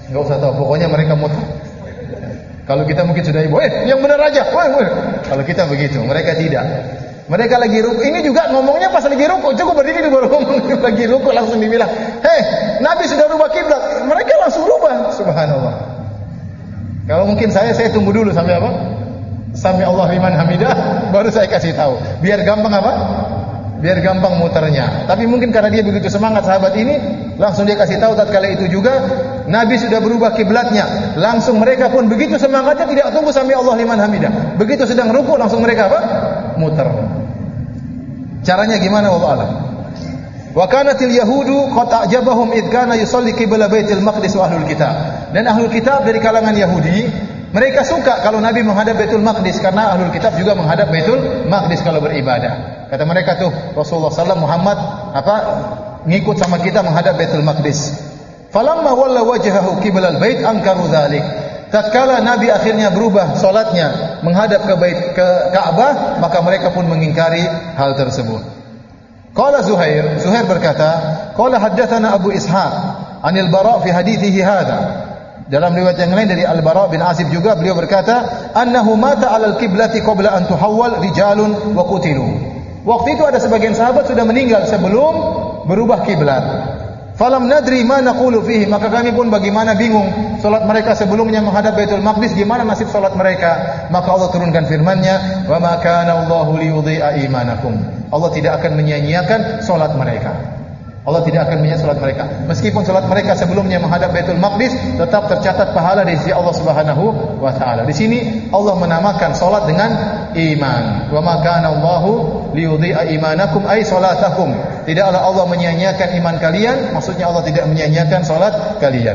Enggak usah tahu, pokoknya mereka muter. Kalau kita mungkin sudah ibu, eh yang benar aja. Woy, woy. Kalau kita begitu, mereka tidak. Mereka lagi ruku. Ini juga ngomongnya pas lagi ruku. Cukup berdiri baru ngomong lagi ruku langsung dibilang, "Hei, Nabi sudah rubah kiblat." Mereka langsung rubah. Subhanallah. Kalau mungkin saya saya tunggu dulu sampai apa? Sami Allah liman hamidah baru saya kasih tahu. Biar gampang apa? Biar gampang muternya. Tapi mungkin karena dia begitu semangat sahabat ini, langsung dia kasih tahu tatkala itu juga Nabi sudah berubah kiblatnya. Langsung mereka pun begitu semangatnya tidak tunggu sampai Allah liman hamidah. Begitu sedang ruku langsung mereka apa? Muter. Caranya gimana wallahu a'lam. Wa kanatil yahudu qad a'jabahum id kana yusalli qibla Baitul Maqdis wa ahlul kitab. Dan ahlul kitab dari kalangan Yahudi, mereka suka kalau Nabi menghadap Baitul Maqdis karena ahlul kitab juga menghadap Baitul Maqdis kalau beribadah. Kata mereka tuh Rasulullah sallallahu alaihi wasallam Muhammad apa ngikut sama kita menghadap Baitul Maqdis. Falamma walla wajhahu qiblal bait ankaru dzalik. Tatkala Nabi akhirnya berubah salatnya menghadap ke bait ke Ka'bah, maka mereka pun mengingkari hal tersebut. Qala Zuhair, Zuhair berkata, qala haddatsana Abu Ishaq anil Bara' fi hadithihi hadza. Dalam riwayat yang lain dari Al-Bara' bin Azib juga beliau berkata, annahu mata 'alal qiblati qabla an tuhawwal rijalun wa qutilu. Waktu itu ada sebagian sahabat sudah meninggal sebelum berubah kiblat. Falam nadri ma naqulu fihi, maka kami pun bagaimana bingung salat mereka sebelumnya menghadap Baitul Maqdis, gimana nasib salat mereka. Maka Allah turunkan firman-Nya, "Wa ma kana Allahu liyudhi'a imanakum." Allah tidak akan menyia-nyiakan salat mereka. Allah tidak akan menyia salat mereka. Meskipun salat mereka sebelumnya menghadap Baitul Maqdis, tetap tercatat pahala di sisi Allah Subhanahu wa taala. Di sini Allah menamakan salat dengan iman. Wa ma kana Allahu liyudhi'a imanakum ay salatakum. Tidaklah Allah menyia-nyiakan iman kalian, maksudnya Allah tidak menyia-nyiakan salat kalian.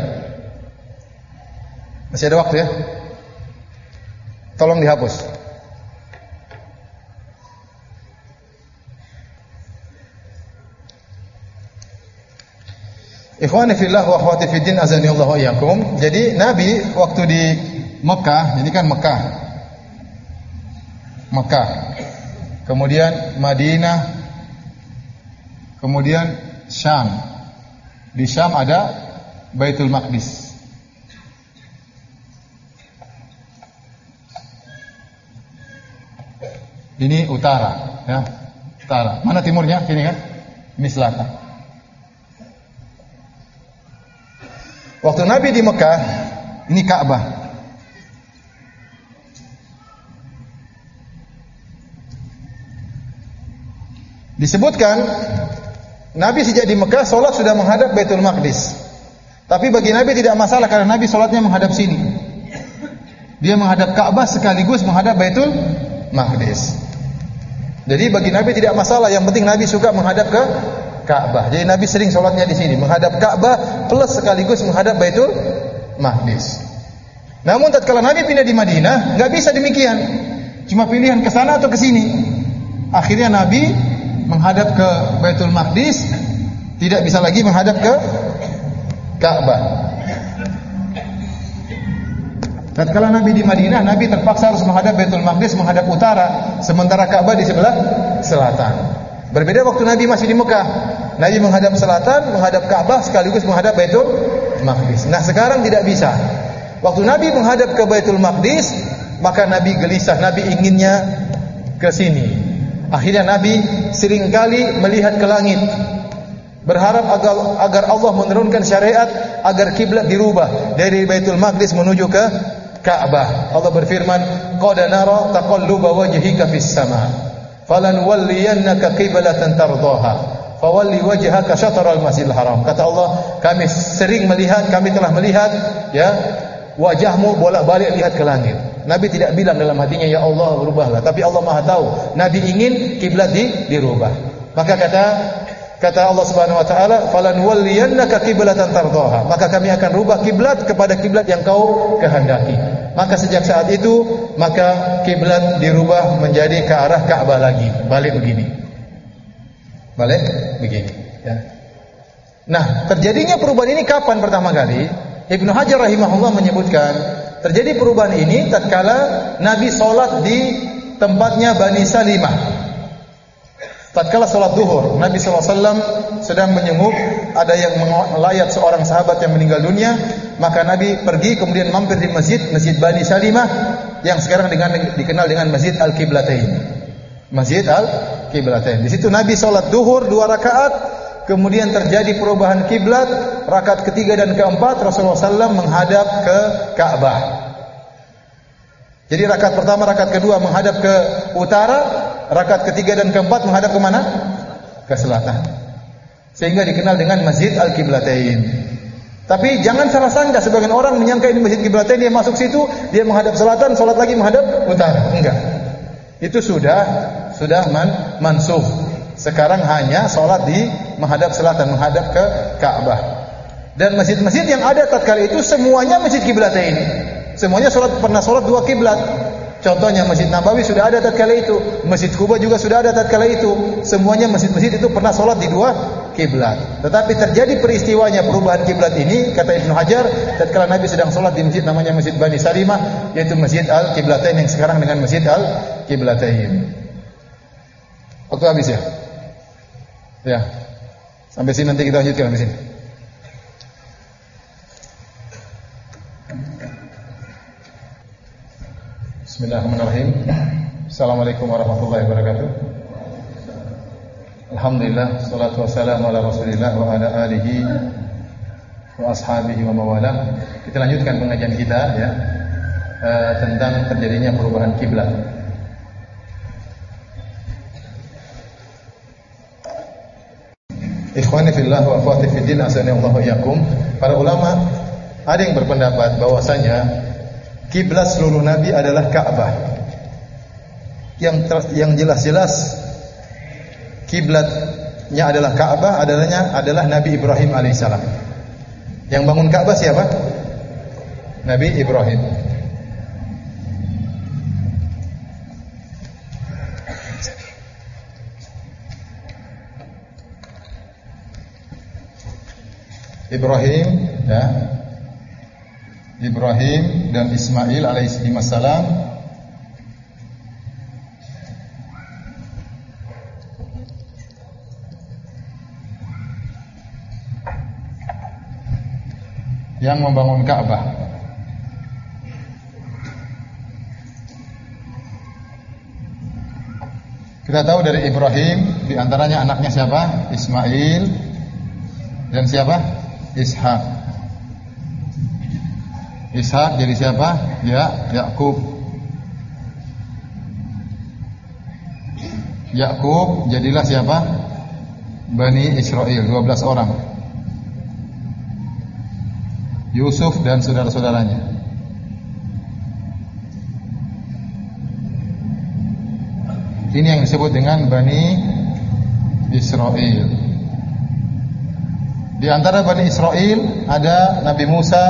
Masih ada waktu ya? Tolong dihapus. Ikhwani fillah wa akhwati fid din azani Allah wa iyyakum. Jadi Nabi waktu di Mekah, ini kan Mekah. Mekah. Kemudian Madinah. Kemudian Syam. Di Syam ada Baitul Maqdis. Ini utara, ya. Utara. Mana timurnya? Sini kan? Ini selatan. Waktu Nabi di Mekah, ini Ka'bah. Disebutkan Nabi sejak di Mekah salat sudah menghadap Baitul Maqdis. Tapi bagi Nabi tidak masalah karena Nabi salatnya menghadap sini. Dia menghadap Ka'bah sekaligus menghadap Baitul Maqdis. Jadi bagi Nabi tidak masalah, yang penting Nabi suka menghadap ke Ka'bah. Jadi Nabi sering sholatnya di sini, menghadap Ka'bah plus sekaligus menghadap Baitul Maqdis. Namun tatkala Nabi pindah di Madinah, enggak bisa demikian. Cuma pilihan ke sana atau ke sini. Akhirnya Nabi menghadap ke Baitul Maqdis, tidak bisa lagi menghadap ke Ka'bah. Tatkala Nabi di Madinah, Nabi terpaksa harus menghadap Baitul Maqdis, menghadap utara, sementara Ka'bah di sebelah selatan. Berbeda waktu Nabi masih di Mekah. Nabi menghadap selatan, menghadap Ka'bah sekaligus menghadap Baitul Maqdis. Nah, sekarang tidak bisa. Waktu Nabi menghadap ke Baitul Maqdis, maka Nabi gelisah, Nabi inginnya ke sini. Akhirnya Nabi seringkali melihat ke langit, berharap agar, agar Allah menurunkan syariat agar kiblat dirubah dari Baitul Maqdis menuju ke Ka'bah. Allah berfirman, "Qad nara taqalluba wajhika fis sama'. Falan walliyannaka qiblatan tardaha fawalli wajhaka syatral masjidil haram." Kata Allah, kami sering melihat, kami telah melihat ya wajahmu bolak-balik lihat ke langit. Nabi tidak bilang dalam hatinya, ya Allah rubahlah, tapi Allah Maha tahu Nabi ingin kiblat di, dirubah. Maka kata kata Allah Subhanahu wa taala, falan walliyannaka qiblatan tardaha, maka kami akan rubah kiblat kepada kiblat yang kau kehendaki. Maka sejak saat itu, maka kiblat dirubah menjadi ke arah Ka'bah lagi, balik begini. Balik begini, ya. Nah, terjadinya perubahan ini kapan pertama kali? Ibnu Hajar rahimahullah menyebutkan, terjadi perubahan ini tatkala Nabi salat di tempatnya Bani Salimah. Tatkala salat duhur, Nabi sallallahu alaihi wasallam sedang menyenguk, ada yang melayat seorang sahabat yang meninggal dunia. maka Nabi pergi kemudian mampir di masjid, Masjid Bani Salimah yang sekarang dengan dikenal dengan Masjid Al-Qiblatain. Masjid Al-Qiblatain. Di situ Nabi salat duhur dua rakaat, kemudian terjadi perubahan kiblat, rakaat ketiga dan keempat Rasulullah sallallahu alaihi wasallam menghadap ke Ka'bah. Jadi rakaat pertama, rakaat kedua menghadap ke utara, rakaat ketiga dan keempat menghadap ke mana? Ke selatan. Sehingga dikenal dengan Masjid Al-Qiblatain. Tapi jangan salah sangka, sebagian orang menyangka ini Masjid Qiblatain, dia masuk situ, dia menghadap selatan, salat lagi menghadap utara. Enggak. Itu sudah sudah man, mansukh. Sekarang hanya salat di menghadap selatan, menghadap ke Ka'bah. Dan masjid-masjid yang ada tatkala itu semuanya Masjid Qiblatain. Semuanya salat pernah salat dua kiblat. Contohnya Masjid Nabawi sudah ada tatkala itu, Masjid Quba juga sudah ada tatkala itu. Semuanya masjid-masjid itu pernah salat di dua kiblat. Tetapi terjadi peristiwanya perubahan kiblat ini, kata Ibnu Hajar, tatkala Nabi sedang salat di masjid namanya Masjid Bani Salimah, yaitu Masjid Al-Qiblatain yang sekarang dengan Masjid Al-Qiblatain. Waktu habis ya? Ya. Sampai sini nanti kita lanjutkan di sini. Bismillahirrahmanirrahim. Assalamualaikum warahmatullahi wabarakatuh. Alhamdulillah, salatu wassalamu ala Rasulillah wa ala alihi wa ashabihi wa mawalah. Kita lanjutkan pengajian kita ya uh, tentang terjadinya perubahan kiblat. Ikhwani fillah wa akhwati fiddin, asanallahu iyyakum. Para ulama ada yang berpendapat bahwasanya kiblat seluruh nabi adalah Ka'bah. Yang ter, yang jelas-jelas kiblatnya adalah Ka'bah adalahnya adalah Nabi Ibrahim alaihissalam. Yang bangun Ka'bah siapa? Nabi Ibrahim. Ibrahim ya. Ibrahim dan Ismail alaihissalam yang membangun Ka'bah. Kita tahu dari Ibrahim, di antaranya anaknya siapa? Ismail dan siapa? Ishak. Ishak jadi siapa? Ya, Yakub. Yakub jadilah siapa? Bani Israel, dua belas orang. Yusuf dan saudara-saudaranya. Ini yang disebut dengan Bani Israel. Di antara Bani Israel ada Nabi Musa,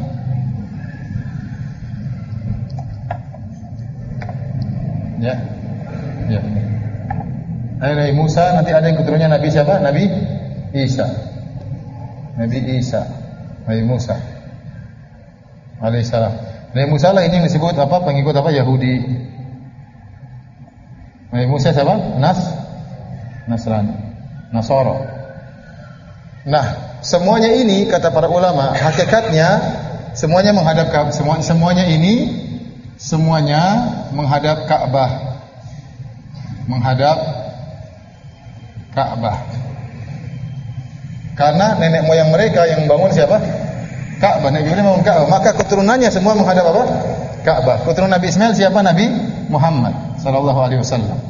ya, ya. Ada Nabi Musa, nanti ada yang keturunannya Nabi siapa? Nabi Isa. Nabi Isa, Nabi Musa alaihissalam. Nabi Musa lah ini yang disebut apa? Pengikut apa? Yahudi. Nabi Musa siapa? Nas, Nasrani, Nasoro. Nah, semuanya ini kata para ulama, hakikatnya semuanya menghadap Ka'bah. Semua, semuanya ini semuanya menghadap Ka'bah. Menghadap Ka'bah. Karena nenek moyang mereka yang bangun siapa? Ka'bah. Nabi Ibrahim bangun Ka'bah. Maka keturunannya semua menghadap apa? Ka'bah. Keturunan Nabi Ismail siapa? Nabi Muhammad sallallahu alaihi wasallam.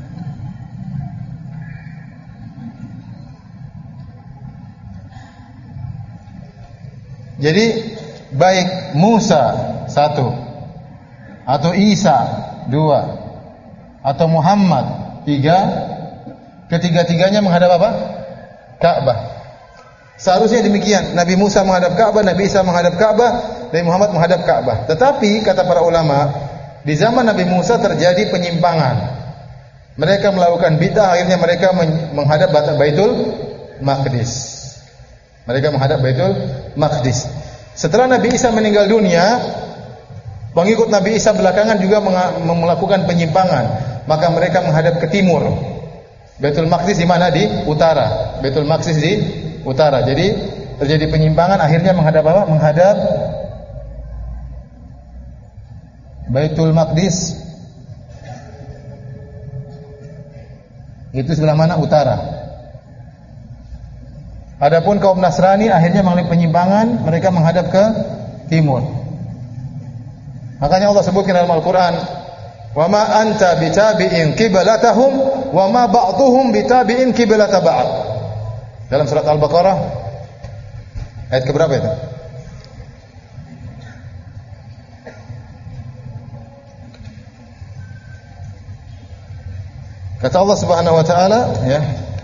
Jadi baik Musa satu atau Isa dua atau Muhammad tiga, ketiga-tiganya menghadap apa? Ka'bah. Seharusnya demikian. Nabi Musa menghadap Ka'bah, Nabi Isa menghadap Ka'bah, Nabi Muhammad menghadap Ka'bah. Tetapi kata para ulama, di zaman Nabi Musa terjadi penyimpangan. Mereka melakukan bid'ah, akhirnya mereka menghadap Baitul Maqdis. Mereka menghadap Baitul Maqdis. Setelah Nabi Isa meninggal dunia, pengikut Nabi Isa belakangan juga melakukan penyimpangan. Maka mereka menghadap ke timur. Baitul Maqdis di mana? Di utara. Baitul Maqdis di utara. Jadi terjadi penyimpangan, akhirnya menghadap apa? Menghadap Baitul Maqdis. Itu sebelah mana? Utara. Adapun kaum Nasrani akhirnya mengalami penyimpangan, mereka menghadap ke timur. Makanya Allah sebutkan dalam Al-Qur'an, "Wa ma anta bitabi'in qiblatahum wa ma ba'dhum bitabi'in qiblata ba'd." Dalam surat Al-Baqarah ayat ke berapa itu? Kata Allah Subhanahu wa taala, ya.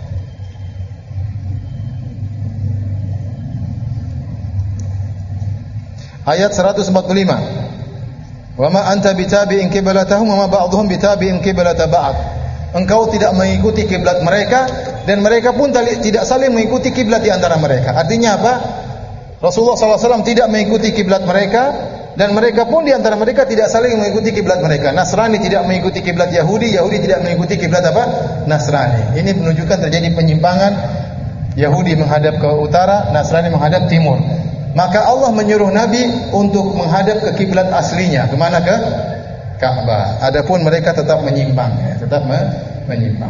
Ayat seratus empat puluh lima. Wa ma anta bitabi'in qiblatahum wa ma ba'dhum bitabi'in qiblata ba'd. Engkau tidak mengikuti kiblat mereka dan mereka pun tidak saling mengikuti kiblat di antara mereka. Artinya apa? Rasulullah sallallahu alaihi wasallam tidak mengikuti kiblat mereka dan mereka pun di antara mereka tidak saling mengikuti kiblat mereka. Nasrani tidak mengikuti kiblat Yahudi, Yahudi tidak mengikuti kiblat apa? Nasrani. Ini menunjukkan terjadi penyimpangan. Yahudi menghadap ke utara, Nasrani menghadap timur. Maka Allah menyuruh Nabi untuk menghadap ke kiblat aslinya. Kemana? Ke Ka'bah. Adapun mereka tetap menyimpang, ya, tetap menyimpang.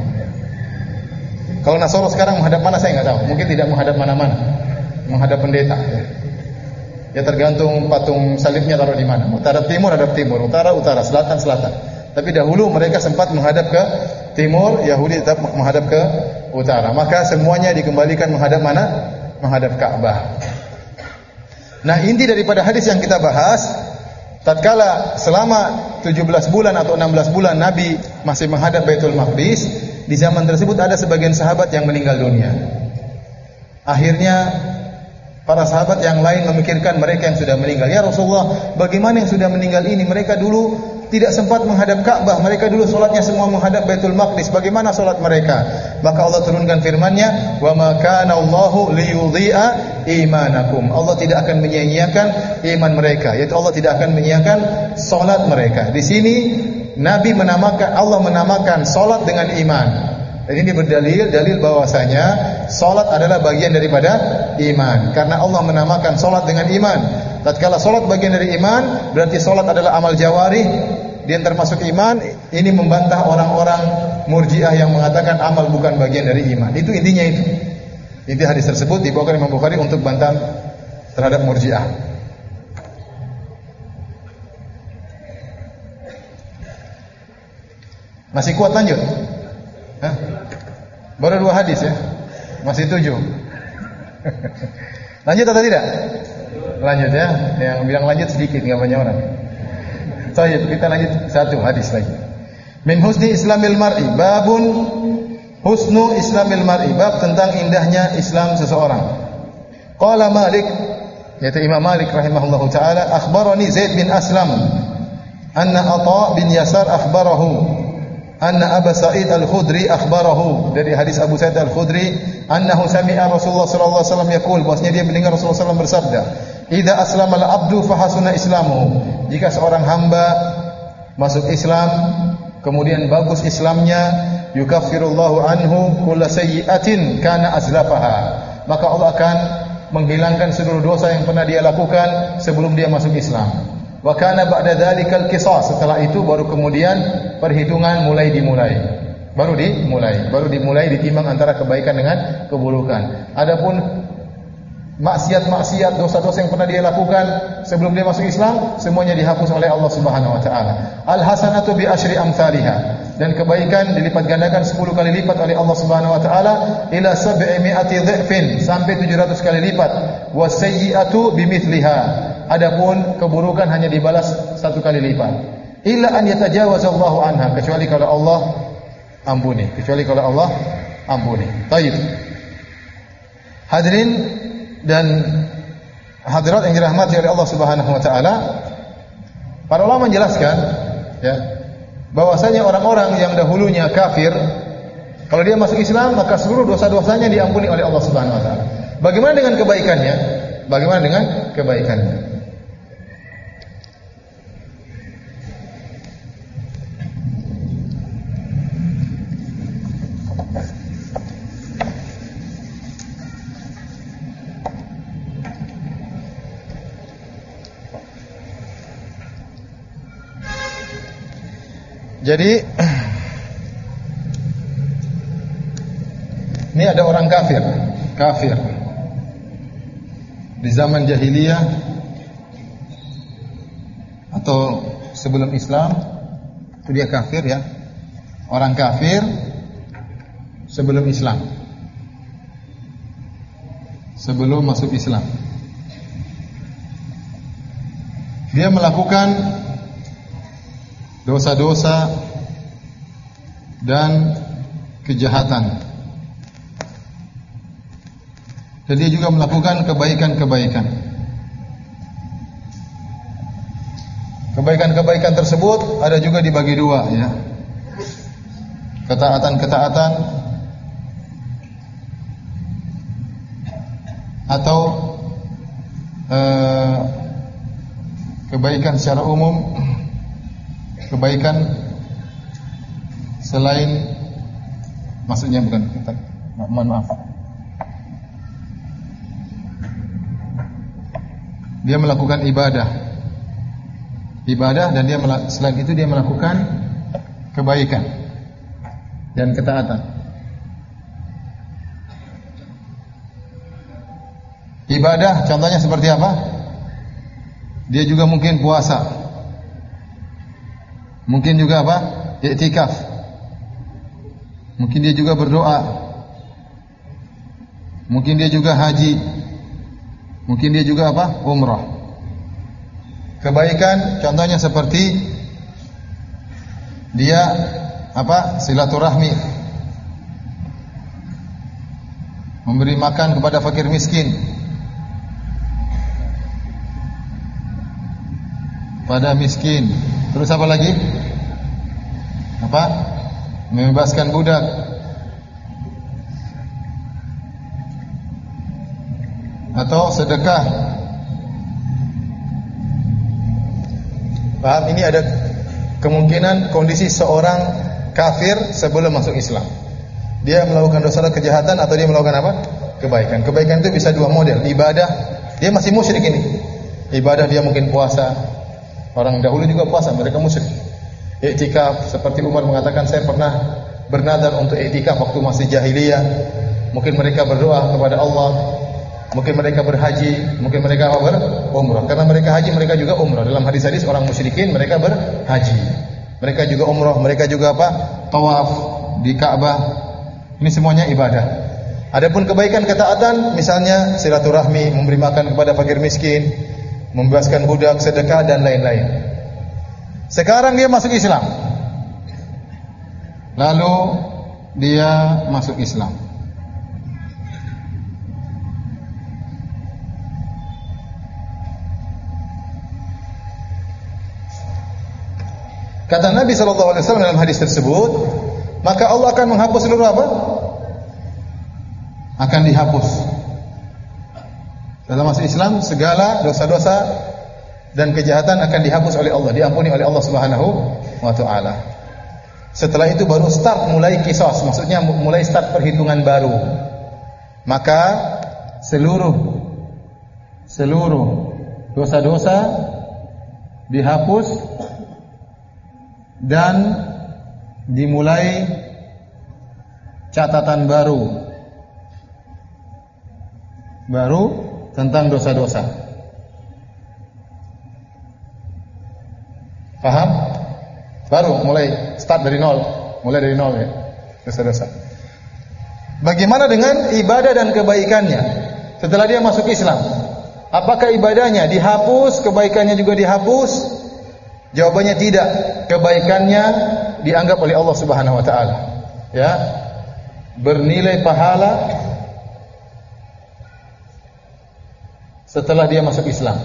Kalau Nasoro sekarang menghadap mana saya nggak tahu. Mungkin tidak menghadap mana-mana, menghadap pendeta. Ya. Ya tergantung patung salibnya taruh di mana. Utara timur hadap timur, utara utara, selatan selatan. Tapi dahulu mereka sempat menghadap ke timur, Yahudi tetap menghadap ke utara. Maka semuanya dikembalikan menghadap mana? Menghadap Ka'bah. Nah, inti daripada hadis yang kita bahas, tatkala selama tujuh belas bulan atau enam belas bulan Nabi masih menghadap Baitul Maqdis, di zaman tersebut ada sebagian sahabat yang meninggal dunia. Akhirnya para sahabat yang lain memikirkan mereka yang sudah meninggal. Ya Rasulullah, bagaimana yang sudah meninggal ini? Mereka dulu tidak sempat menghadap Ka'bah. Mereka dulu solatnya semua menghadap Baitul Maqdis. Bagaimana solat mereka? Maka Allah turunkan firman-Nya, "Wa ma kana Allahu liyudhi'a imanakum." Allah tidak akan menyia-nyiakan iman mereka. Yaitu Allah tidak akan menyia-nyiakan solat mereka. Di sini Nabi menamakan, Allah menamakan solat dengan iman. Dan ini berdalil, dalil bahwasanya salat adalah bagian daripada iman. Karena Allah menamakan salat dengan iman. Tatkala salat bagian dari iman, berarti salat adalah amal jawarih, dia termasuk iman. Ini membantah orang-orang Murji'ah yang mengatakan amal bukan bagian dari iman. Itu intinya itu. Inti hadis tersebut dibawakan Imam Bukhari untuk bantah terhadap Murji'ah. Masih kuat lanjut? Hah? Baru dua hadis ya, masih tujuh. Lanjut atau tidak? Lanjut ya. Yang bilang lanjut sedikit, nggak banyak orang. Baik, kita lanjut satu hadis lagi. Min husni islamil mar'i, babun husnu islamil mar'i, bab tentang indahnya Islam seseorang. Qala Malik, yaitu Imam Malik rahimahullahu taala, akhbarani Zaid bin Aslam anna Atha bin Yasar akhbarahu anna Abu Sa'id Al-Khudri akhbarahu, dari hadis Abu Sa'id Al-Khudri, annahu sami'a Rasulullah sallallahu alaihi wasallam yaqul, bahwasanya dia mendengar Rasulullah sallallahu alaihi wasallam bersabda, "Idza aslama al-'abdu fa hasuna islamuhu." Jika seorang hamba masuk Islam, kemudian bagus Islamnya, yukaffirullahu anhu kulla sayyi'atin kana azlafaha, maka Allah akan menghilangkan seluruh dosa yang pernah dia lakukan sebelum dia masuk Islam. Wa kana ba'da dzalikal qisas, setelah itu baru kemudian perhitungan mulai dimulai. Baru dimulai, baru dimulai ditimbang antara kebaikan dengan keburukan. Adapun maksiat-maksiat, dosa-dosa yang pernah dia lakukan sebelum dia masuk Islam, semuanya dihapus oleh Allah Subhanahu wa taala. Al-hasanatu bi asyri amsalha, dan kebaikan dilipat gandakan sepuluh kali lipat oleh Allah Subhanahu wa taala, ila sab'i mi'ati dhifin, sampai tujuh ratus kali lipat. Wasayyi'atu bimithliha, adapun keburukan hanya dibalas satu kali lipat. Illa an yatajawazallahu anha, kecuali kalau Allah ampuni, kecuali kalau Allah ampuni. Baik. Hadirin dan hadirat yang dirahmati oleh Allah Subhanahu wa taala, para ulama menjelaskan ya, bahwasanya orang-orang yang dahulunya kafir, kalau dia masuk Islam maka seluruh dosa-dosanya diampuni oleh Allah Subhanahu wa taala. Bagaimana dengan kebaikannya? Bagaimana dengan kebaikannya? Jadi ini ada orang kafir, kafir di zaman jahiliyah atau sebelum Islam, itu dia kafir ya. Orang kafir sebelum Islam, sebelum masuk Islam, dia melakukan dosa-dosa dan kejahatan, dan dia juga melakukan kebaikan-kebaikan. Kebaikan-kebaikan tersebut ada juga dibagi dua ya. Ketaatan-ketaatan atau eh, kebaikan secara umum, kebaikan selain, maksudnya bukan kita, mohon maaf. Dia melakukan ibadah, ibadah dan dia selain itu dia melakukan kebaikan dan ketaatan. Ibadah contohnya seperti apa? Dia juga mungkin puasa, mungkin juga apa? Iktikaf, mungkin dia juga berdoa, mungkin dia juga haji, mungkin dia juga apa? Umrah. Kebaikan contohnya seperti dia apa? Silaturahmi, memberi makan kepada fakir miskin, pada miskin. Terus apa lagi? Apa? Membebaskan budak. Atau sedekah. Paham? Ini ada kemungkinan kondisi seorang kafir sebelum masuk Islam. Dia melakukan dosa kejahatan atau dia melakukan apa? Kebaikan. Kebaikan itu bisa dua model. Ibadah, dia masih musyrik ini. Ibadah dia mungkin puasa. Orang dahulu juga puasa, mereka musyrik. Iktikaf, seperti Umar mengatakan, saya pernah bernadar untuk iktikaf waktu masih jahiliyah. Mungkin mereka berdoa kepada Allah, mungkin mereka berhaji, mungkin mereka berumrah. Karena mereka haji, mereka juga umrah. Dalam hadis-hadis orang musyrikin mereka berhaji, mereka juga umrah, mereka juga apa? Tawaf di Ka'bah. Ini semuanya ibadah. Adapun kebaikan ketaatan, misalnya silaturahmi, memberi makan kepada fakir miskin, membebaskan budak, sedekah dan lain-lain. Sekarang dia masuk Islam. Lalu dia masuk Islam. Kata Nabi sallallahu alaihi wasallam dalam hadis tersebut, maka Allah akan menghapus seluruh apa? Akan dihapus. Dalam masuk Islam segala dosa-dosa dan kejahatan akan dihapus oleh Allah, diampuni oleh Allah Subhanahu wa taala. Setelah itu baru start mulai qisas, maksudnya mulai start perhitungan baru. Maka seluruh seluruh dosa-dosa dihapus dan dimulai catatan baru baru tentang dosa-dosa. Paham? Baru mulai start dari nol, mulai dari nol ya, dosa-dosa. Bagaimana dengan ibadah dan kebaikannya setelah dia masuk Islam? Apakah ibadahnya dihapus, kebaikannya juga dihapus? Jawabannya tidak. Kebaikannya dianggap oleh Allah Subhanahu wa taala, ya, bernilai pahala setelah dia masuk Islam.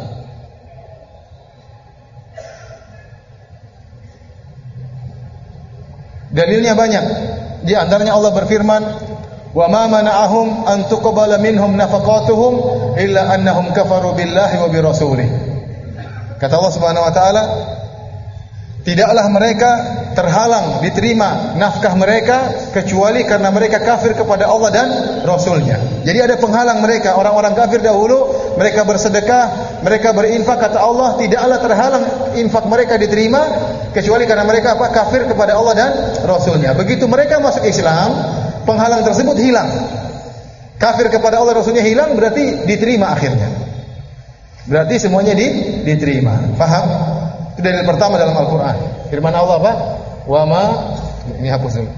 Dalilnya banyak. Di antaranya Allah berfirman, "Wa ma mana'ahum an tuqbala minhum nafaqatuhum illa annahum kafaru billahi wa bi rasulih." Kata Allah Subhanahu wa taala, tidaklah mereka terhalang diterima nafkah mereka kecuali karena mereka kafir kepada Allah dan Rasulnya. Jadi ada penghalang mereka. Orang-orang kafir dahulu mereka bersedekah, mereka berinfak, kata Allah tidaklah terhalang infak mereka diterima kecuali karena mereka apa? Kafir kepada Allah dan Rasulnya. Begitu mereka masuk Islam, penghalang tersebut hilang. Kafir kepada Allah Rasulnya hilang, berarti diterima akhirnya. Berarti semuanya di, diterima. Paham? Itu dalil pertama dalam Al-Quran. Firman Allah apa? Wa ma, ini hapus dulu.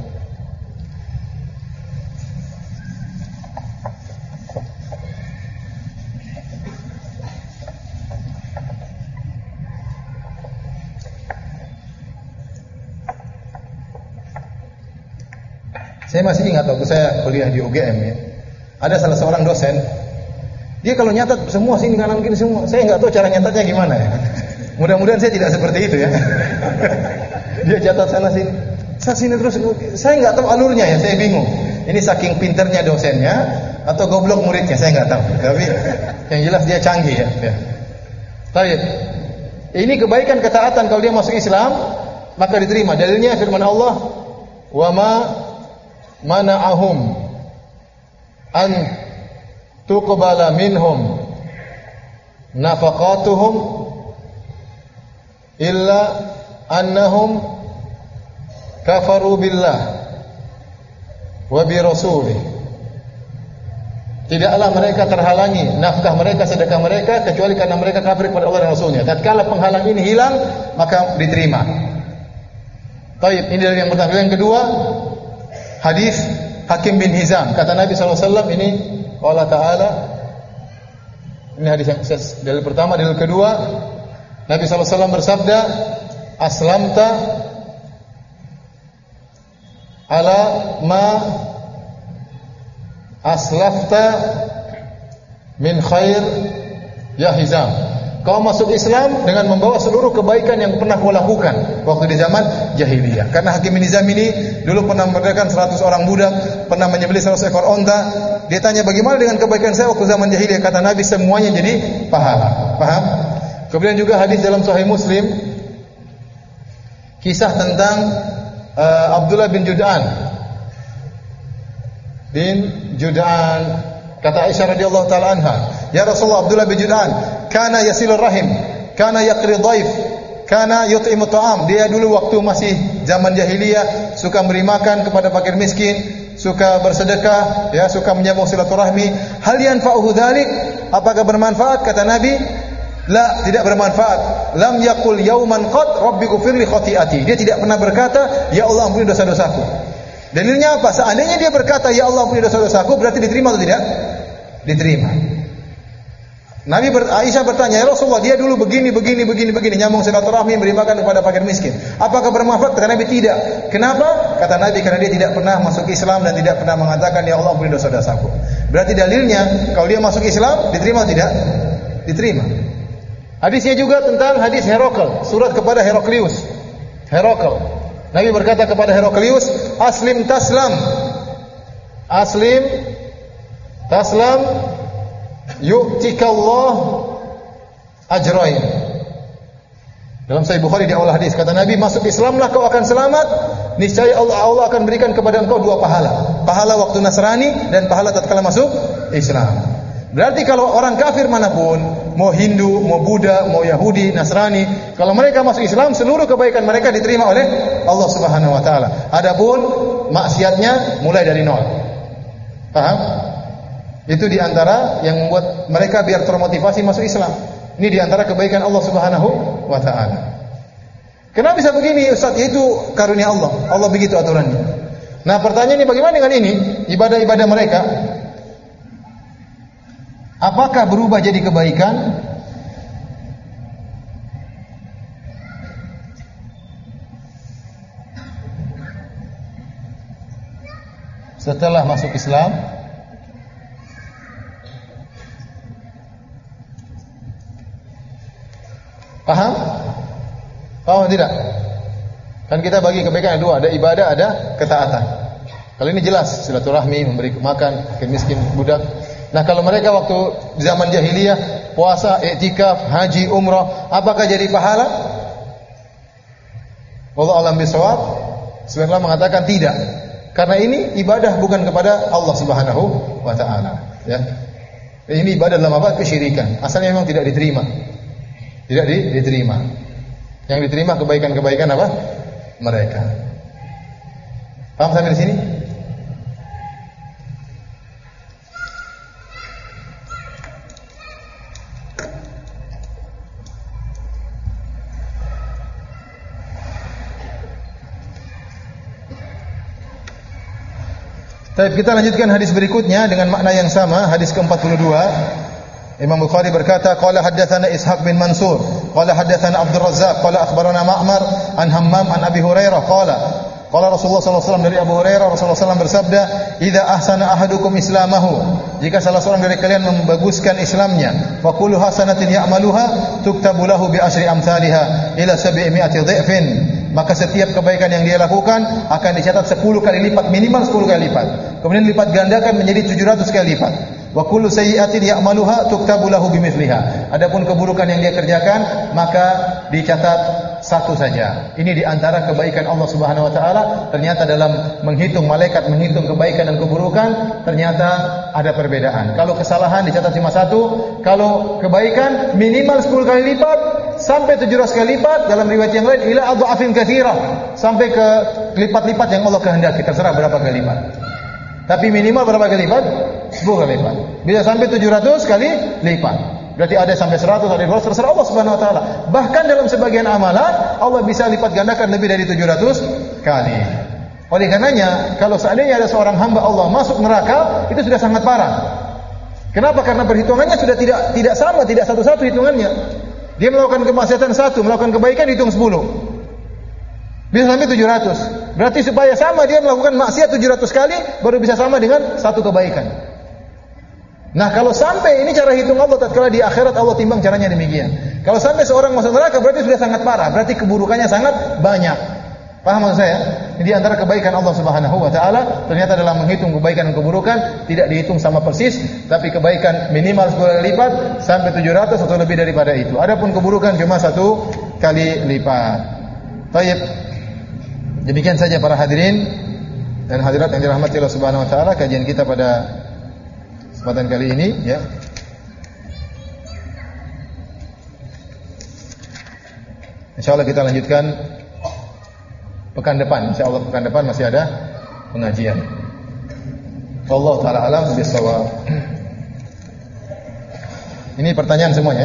Saya masih ingat waktu saya kuliah di U G M ya. Ada salah seorang dosen, dia kalau nyatat semua sini kanan kiri semua. Saya nggak tahu cara nyatatnya gimana ya. Mudah-mudahan saya tidak seperti itu ya. Dia catat sana sini, sana sini terus. Saya nggak tahu alurnya ya, saya bingung. Ini saking pinternya dosennya atau goblok muridnya, saya nggak tahu. Tapi yang jelas dia canggih ya. ya. Baik. Ini kebaikan ketaatan kalau dia masuk Islam maka diterima. Dalilnya firman Allah, wa ma mana'ahum an tuqbala minhum nafaqatuhum illa annahum kafaru billah wa bi rasulih. Tidaklah mereka terhalangi nafkah mereka, sedekah mereka kecuali karena mereka kafir kepada Allah dan Rasulnya. Tatkala penghalang ini hilang maka diterima. Baik, ini dari yang pertama. Yang kedua, hadis Hakim bin Hizam, kata Nabi sallallahu alaihi wasallam ini Allah Ta'ala, ini hadis yang dalil pertama. Dalil kedua, Nabi sallallahu alaihi wasallam bersabda, aslamta ala ma aslafta min khair ya Hizam. Kau masuk Islam dengan membawa seluruh kebaikan yang pernah kau lakukan waktu di zaman jahiliyah. Karena Hakim bin Hizam ini dulu pernah memerdekakan seratus orang budak, pernah menyembelih seratus ekor onta. Dia tanya, bagaimana dengan kebaikan saya waktu zaman jahiliyah? Kata Nabi, semuanya jadi pahala. Paham? Kemudian juga hadis dalam Sahih Muslim, kisah tentang uh, Abdullah bin Jud'an bin Jud'an. Kata Aisyah radhiyallahu taala anha, ya Rasulullah, Abdullah bin Jud'an kana yasilur rahim, kana yaqri dhaif, kana yut'imu ta'am. Dia dulu waktu masih zaman jahiliyah suka memberi makan kepada fakir miskin, suka bersedekah, ya, suka menyambung silaturahmi. Hal yanfa'uhu dzalik? Apakah bermanfaat? Kata Nabi, la, tidak bermanfaat. Lam yaqul yauman qad rabbi ghfirli khati'ati. Dia tidak pernah berkata, ya Allah ampuni dosa-dosaku. Dalilnya apa? Seandainya dia berkata, ya Allah ampuni dosa-dosaku, berarti diterima atau tidak? Diterima. Nabi ber, Aisyah bertanya, ya Rasulullah, dia dulu begini, begini, begini, begini, nyambung silaturahmi, beri makan kepada fakir miskin. Apakah bermanfaat? Kata Nabi, tidak. Kenapa? Kata Nabi, karena dia tidak pernah masuk Islam dan tidak pernah mengatakan, ya Allah ampuni dosa-dosaku. Berarti dalilnya, kalau dia masuk Islam, diterima atau tidak? Diterima. Hadisnya juga tentang hadis Herakl, surat kepada Heraklius. Herakl. Nabi berkata kepada Heraklius, aslim taslam, aslim taslam, yu'tikallah ajrain. Dalam Sahih Bukhari di awal hadis kata Nabi, masuk Islamlah kau akan selamat, niscaya Allah Allah akan berikan kepada engkau dua pahala. Pahala waktu Nasrani dan pahala tatkala masuk Islam. Berarti kalau orang kafir manapun, mau Hindu, mau Buddha, mau Yahudi, Nasrani, kalau mereka masuk Islam, seluruh kebaikan mereka diterima oleh Allah Subhanahu wa taala. Adapun maksiatnya mulai dari nol. Paham? Itu di antara yang membuat mereka biar termotivasi masuk Islam. Ini di antara kebaikan Allah Subhanahu wa taala. Kenapa bisa begini, Ustaz? Itu karunia Allah. Allah begitu aturannya. Nah, pertanyaannya bagaimana dengan ini? Ibadah-ibadah mereka apakah berubah jadi kebaikan? Setelah masuk Islam? Paham? Paham tidak? Kan kita bagi kebaikan ada dua, ada ibadah, ada ketaatan. Kalau ini jelas, silaturahmi, memberi makan, miskin, budak. Nah, kalau mereka waktu zaman jahiliyah puasa, i'tikaf, haji, umrah, apakah jadi pahala? Wallahu a'lam bishawab. Sebagian ulama mengatakan tidak. Karena ini ibadah bukan kepada Allah Subhanahu wa taala, ya. Ini ibadah dalam apa? Kesyirikan. Asalnya memang tidak diterima. Tidak di, diterima. Yang diterima kebaikan-kebaikan apa? Mereka. Paham sampai di sini? Baik, kita lanjutkan hadis berikutnya dengan makna yang sama, hadis ke empat puluh dua. Imam Bukhari berkata, qala haddatsana Ishaq bin Mansur, qala haddatsana Abdul Razzaq, qala akhbarana Ma'mar an Hammam an Abi Hurairah qala qala Rasulullah sallallahu alaihi wasallam, dari Abu Hurairah Rasulullah sallallahu alaihi wasallam bersabda, "Idza ahsana ahadukum islamahu," jika salah seorang dari kalian membaguskan Islamnya, fa kullu hasanatin ya'maluha tuktabu lahu bi asyri amsalha ila sab'i mi'ati dhifin, maka setiap kebaikan yang dia lakukan akan dicatat sepuluh kali lipat, minimal sepuluh kali lipat. Kemudian lipat gandakan menjadi tujuh ratus kali lipat. Wa kullu sayyi'atin ya'maluha tuktabu lahu bimithliha. Adapun keburukan yang dia kerjakan maka dicatat satu saja. Ini di antara kebaikan Allah Subhanahu wa taala. Ternyata dalam menghitung, malaikat menghitung kebaikan dan keburukan, ternyata ada perbedaan. Kalau kesalahan dicatat cuma satu, kalau kebaikan minimal sepuluh kali lipat sampai tujuh ratus kali lipat, dalam riwayat yang lain ila adhafin katsirah, sampai ke lipat-lipat yang Allah kehendaki, terserah berapa kali lipat. Tapi minimal berapa kali lipat? sepuluh kali lipat. Bisa sampai tujuh ratus kali lipat. Berarti ada sampai seratus, ada dua ratus, terserah Allah Subhanahu wa taala. Bahkan dalam sebagian amalan Allah bisa lipat gandakan lebih dari tujuh ratus kali. Oleh karenanya, kalau seandainya ada seorang hamba Allah masuk neraka, itu sudah sangat parah. Kenapa? Karena perhitungannya sudah tidak tidak sama, tidak satu-satu hitungannya. Dia melakukan kemaksiatan satu, melakukan kebaikan dihitung sepuluh. Bisa sampai tujuh ratus. Berarti supaya sama dia melakukan maksiat tujuh ratus kali baru bisa sama dengan satu kebaikan. Nah, kalau sampai ini cara hitung Allah, tatkala di akhirat Allah timbang caranya demikian. Kalau sampai seorang masuk neraka berarti sudah sangat parah, berarti keburukannya sangat banyak. Paham maksud saya? Di antara kebaikan Allah Subhanahu wa taala, ternyata dalam menghitung kebaikan dan keburukan tidak dihitung sama persis, tapi kebaikan minimal sepuluh kali lipat sampai tujuh ratus atau lebih daripada itu. Adapun keburukan cuma satu kali lipat. Baik. Demikian saja para hadirin dan hadirat yang dirahmati Allah Subhanahu wa taala, kajian kita pada kesempatan kali ini ya. Insyaallah kita lanjutkan pekan depan. Insyaallah pekan depan masih ada pengajian. Wallahu taala alam bisawab. Ini pertanyaan semuanya.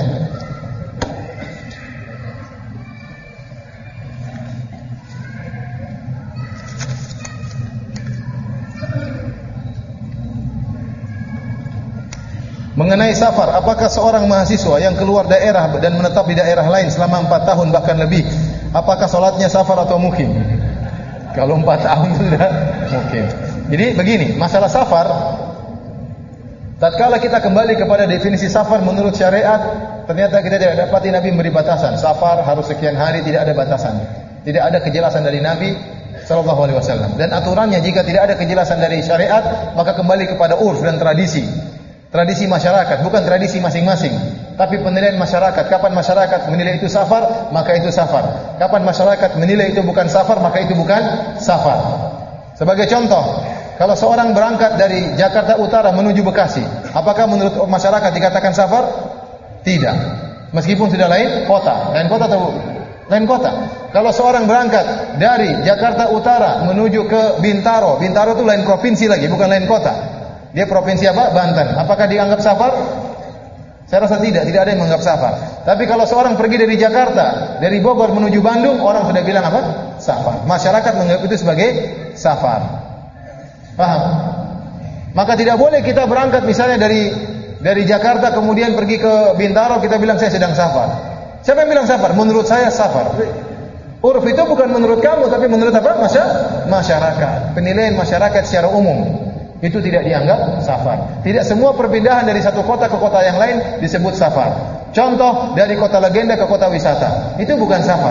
Mengenai safar, apakah seorang mahasiswa yang keluar daerah dan menetap di daerah lain selama empat tahun bahkan lebih, apakah salatnya safar atau mukim? Kalau empat tahun sudah mukim. Jadi begini, masalah safar, tatkala kita kembali kepada definisi safar menurut syariat, ternyata kita tidak dapati Nabi memberi batasan. Safar harus sekian hari, tidak ada batasan. Tidak ada kejelasan dari Nabi sallallahu alaihi wasallam. Dan aturannya jika tidak ada kejelasan dari syariat, maka kembali kepada urf dan tradisi. Tradisi masyarakat, bukan tradisi masing-masing, tapi penilaian masyarakat. Kapan masyarakat menilai itu safar, maka itu safar. Kapan masyarakat menilai itu bukan safar, maka itu bukan safar. Sebagai contoh, kalau seorang berangkat dari Jakarta Utara menuju Bekasi, apakah menurut masyarakat dikatakan safar? Tidak. Meskipun sudah lain kota, lain kota atau lain kota. Kalau seorang berangkat dari Jakarta Utara menuju ke Bintaro, Bintaro itu lain provinsi lagi, bukan lain kota. Dia provinsi apa? Banten. Apakah dianggap safar? Saya rasa tidak, tidak ada yang menganggap safar. Tapi kalau seorang pergi dari Jakarta, dari Bogor menuju Bandung, orang sudah bilang apa? Safar. Masyarakat menganggap itu sebagai safar. Paham? Maka tidak boleh kita berangkat misalnya dari dari Jakarta kemudian pergi ke Bintaro, kita bilang saya sedang safar. Siapa yang bilang safar? Menurut saya safar. Uruf itu bukan menurut kamu, tapi menurut apa? Masyarakat. Penilaian masyarakat secara umum. Itu tidak dianggap safar. Tidak semua perpindahan dari satu kota ke kota yang lain disebut safar. Contoh, dari kota legenda ke kota wisata, itu bukan safar.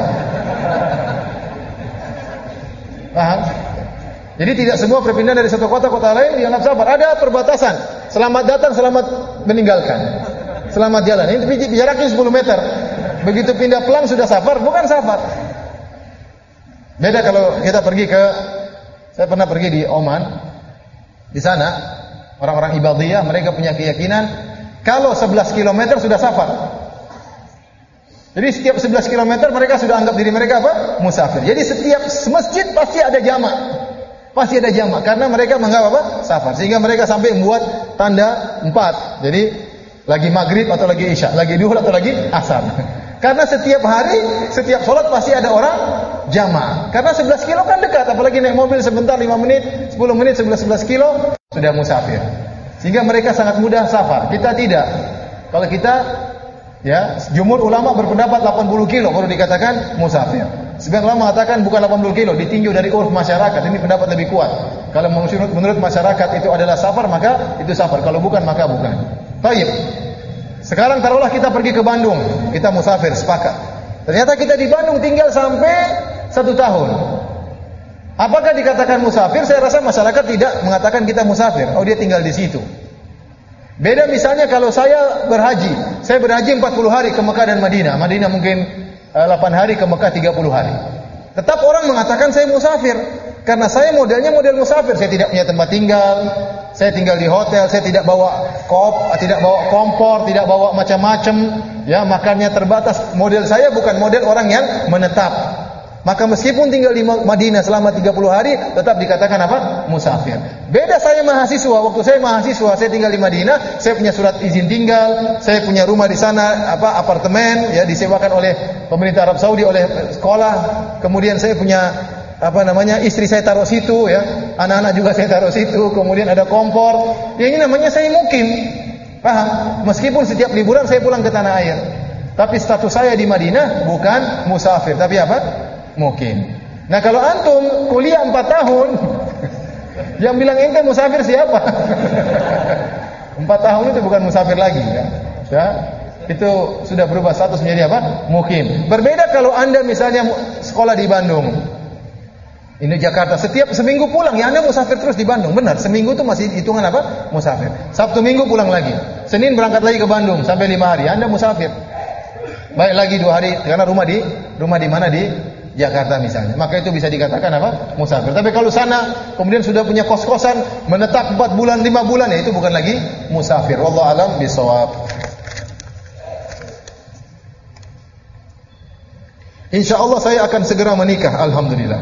Paham? Jadi tidak semua perpindahan dari satu kota ke kota lain dianggap safar. Ada perbatasan. Selamat datang, selamat meninggalkan. Selamat jalan. Ini jaraknya sepuluh meter. Begitu pindah pelang sudah safar, bukan safar. Beda kalau kita pergi ke, saya pernah pergi di Oman. Di sana orang-orang Ibadiyah mereka punya keyakinan Kalau sebelas kilometer sudah safar. Jadi setiap sebelas kilometer mereka sudah anggap diri mereka apa? Musafir. Jadi setiap masjid pasti ada jamak. Pasti ada jamak karena mereka menganggap apa? Safar. Sehingga mereka sampai membuat tanda empat. Jadi lagi maghrib atau lagi isya, lagi duhur atau lagi asar. Karena setiap hari, setiap sholat pasti ada orang jamak. Karena sebelas kilo kan dekat, apalagi naik mobil sebentar lima menit, sepuluh menit, sebelas sebelas kilo sudah musafir. Sehingga mereka sangat mudah safar. Kita tidak. Kalau kita, ya, jumhur ulama berpendapat delapan puluh kilo baru dikatakan musafir. Sebagian ulama mengatakan bukan delapan puluh kilo, ditinjau dari uruf masyarakat. Ini pendapat lebih kuat. Kalau menurut, menurut masyarakat itu adalah safar, maka itu safar. Kalau bukan, maka bukan. Baik. Sekarang taruhlah kita pergi ke Bandung, kita musafir, sepakat. Ternyata kita di Bandung tinggal sampai satu tahun. Apakah dikatakan musafir? Saya rasa masyarakat tidak mengatakan kita musafir. Oh, dia tinggal di situ. Beda misalnya kalau saya berhaji. Saya berhaji empat puluh hari ke Mekah dan Madinah. Madinah mungkin uh, delapan hari, ke Mekah tiga puluh hari. Tetap orang mengatakan saya musafir. Karena saya modelnya model musafir. Saya tidak punya tempat tinggal. Saya tinggal di hotel. Saya tidak bawa kop, tidak bawa kompor, tidak bawa macam-macam. Ya, makannya terbatas. Model saya bukan model orang yang menetap. Maka meskipun tinggal di Madinah selama tiga puluh hari, tetap dikatakan apa? Musafir. Beda saya mahasiswa. Waktu saya mahasiswa, saya tinggal di Madinah, saya punya surat izin tinggal, saya punya rumah di sana, apa apartemen, ya disewakan oleh pemerintah Arab Saudi, oleh sekolah. Kemudian saya punya apa namanya istri saya taruh situ, ya, anak-anak juga saya taruh situ. Kemudian ada kompor. Ya, ini namanya saya mukim. Paham? Meskipun setiap liburan saya pulang ke tanah air, tapi status saya di Madinah bukan musafir, tapi apa? Mukim. Nah, kalau antum kuliah empat tahun, yang bilang ente musafir siapa? Empat tahun itu bukan musafir lagi, ya. Ya, itu sudah berubah status menjadi apa? Mukim. Berbeda kalau anda misalnya sekolah di Bandung, ini Jakarta, setiap seminggu pulang, ya anda musafir terus di Bandung. Benar, seminggu itu masih hitungan apa? Musafir. Sabtu Minggu pulang lagi, Senin berangkat lagi ke Bandung sampai lima hari, anda musafir. Baik lagi dua hari karena rumah di rumah di mana di Jakarta misalnya, maka itu bisa dikatakan apa? Musafir. Tapi kalau sana kemudian sudah punya kos-kosan, menetap empat bulan, lima bulan, ya itu bukan lagi musafir. Wallahu a'lam bishawab. Insyaallah saya akan segera menikah, alhamdulillah.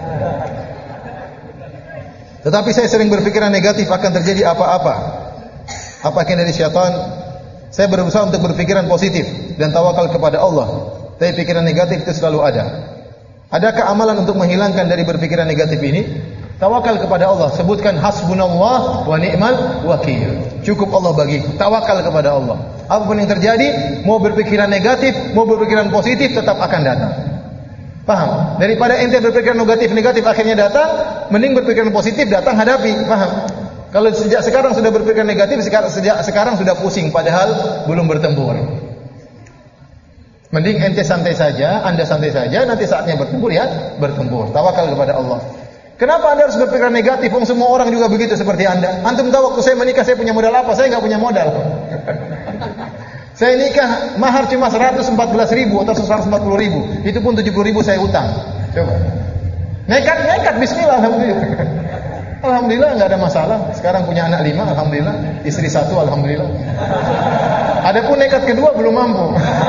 Tetapi saya sering berpikiran negatif akan terjadi apa-apa. Apakah dari syaitan? Saya berusaha untuk berpikiran positif dan tawakal kepada Allah. Tapi pikiran negatif itu selalu ada. Adakah amalan untuk menghilangkan dari berpikiran negatif ini? Tawakal kepada Allah. Sebutkan hasbunallah wa ni'mal wakil. Cukup Allah bagi. Tawakal kepada Allah. Apapun yang terjadi, mau berpikiran negatif, mau berpikiran positif, tetap akan datang. Paham? Daripada ente berpikiran negatif-negatif akhirnya datang, mending berpikiran positif, datang hadapi. Paham? Kalau sejak sekarang sudah berpikiran negatif, sejak sekarang sudah pusing padahal belum bertempur. Mending ente santai saja, anda santai saja, nanti saatnya bertempur ya, bertempur. Tawakal kepada Allah. Kenapa anda harus berpikiran negatif? Wong semua orang juga begitu seperti anda. Antum tahu waktu saya menikah saya punya modal apa? Saya nggak punya modal. Saya nikah mahar cuma seratus empat belas ribu atau seratus empat puluh ribu. Itu pun tujuh puluh ribu saya utang. Coba. Nekat, nekat, bismillah, alhamdulillah. Alhamdulillah nggak ada masalah. Sekarang punya anak lima, alhamdulillah. Istri satu, alhamdulillah. Adapun nekat kedua belum mampu.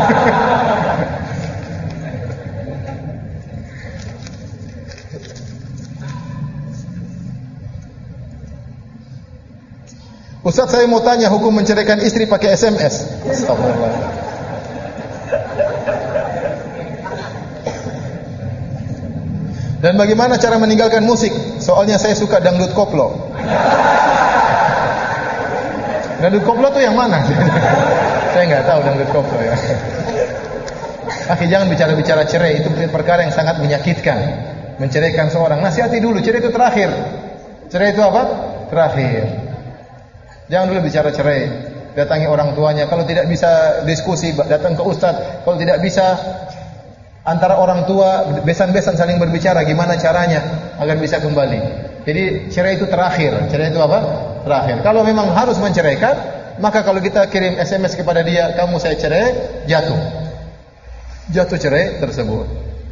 Ustaz, saya mau tanya hukum menceraikan istri pakai S M S. Astagfirullah. Dan bagaimana cara meninggalkan musik? Soalnya saya suka dangdut koplo. Dangdut koplo tuh yang mana? Saya nggak tahu dangdut koplo ya. Akhi, jangan bicara-bicara cerai, itu perkara yang sangat menyakitkan. Menceraikan seorang, nasihati dulu, cerai itu terakhir. Cerai itu apa? Terakhir. Jangan dulu bicara cerai. Datangi orang tuanya. Kalau tidak bisa diskusi, datang ke ustaz. Kalau tidak bisa, antara orang tua besan-besan saling berbicara gimana caranya agar bisa kembali. Jadi cerai itu terakhir. Cerai itu apa? Terakhir. Kalau memang harus menceraikan, maka kalau kita kirim S M S kepada dia, kamu saya cerai, jatuh. Jatuh cerai tersebut.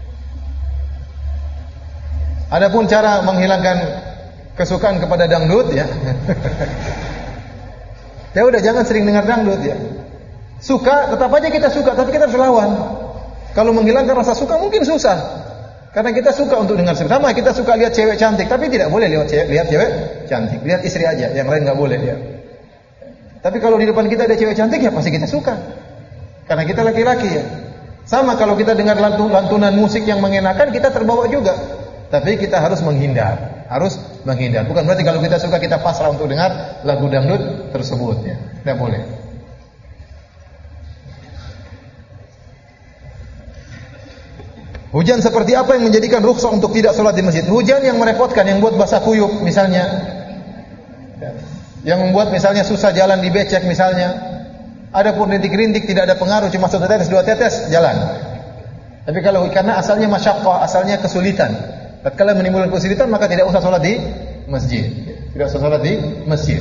Adapun cara menghilangkan kesukaan kepada dangdut ya. Ya udah jangan sering dengar dangdut ya. Suka, tetap aja kita suka, tapi kita harus lawan. Kalau menghilangkan rasa suka mungkin susah. Karena kita suka untuk dengar sama, kita suka lihat cewek cantik, tapi tidak boleh lihat cewek, lihat cewek cantik. Lihat istri aja, yang lain nggak boleh ya. Tapi kalau di depan kita ada cewek cantik ya pasti kita suka. Karena kita laki-laki ya. Sama kalau kita dengar lantunan musik yang mengenakan, kita terbawa juga. Tapi kita harus menghindar, harus menghindar. Bukan berarti kalau kita suka kita pasrah untuk dengar lagu dangdut tersebut ya. Tidak boleh. Hujan seperti apa yang menjadikan rukhsah untuk tidak sholat di masjid? Hujan yang merepotkan, yang buat basah kuyup misalnya, yang membuat misalnya susah jalan di becek misalnya. Adapun rintik-rintik tidak ada pengaruh, cuma satu tetes dua tetes jalan. Tapi kalau karena asalnya masyaqqah, asalnya kesulitan, tatkala menimbulkan kesulitan maka tidak usah sholat di masjid. Tidak usah sholat di masjid.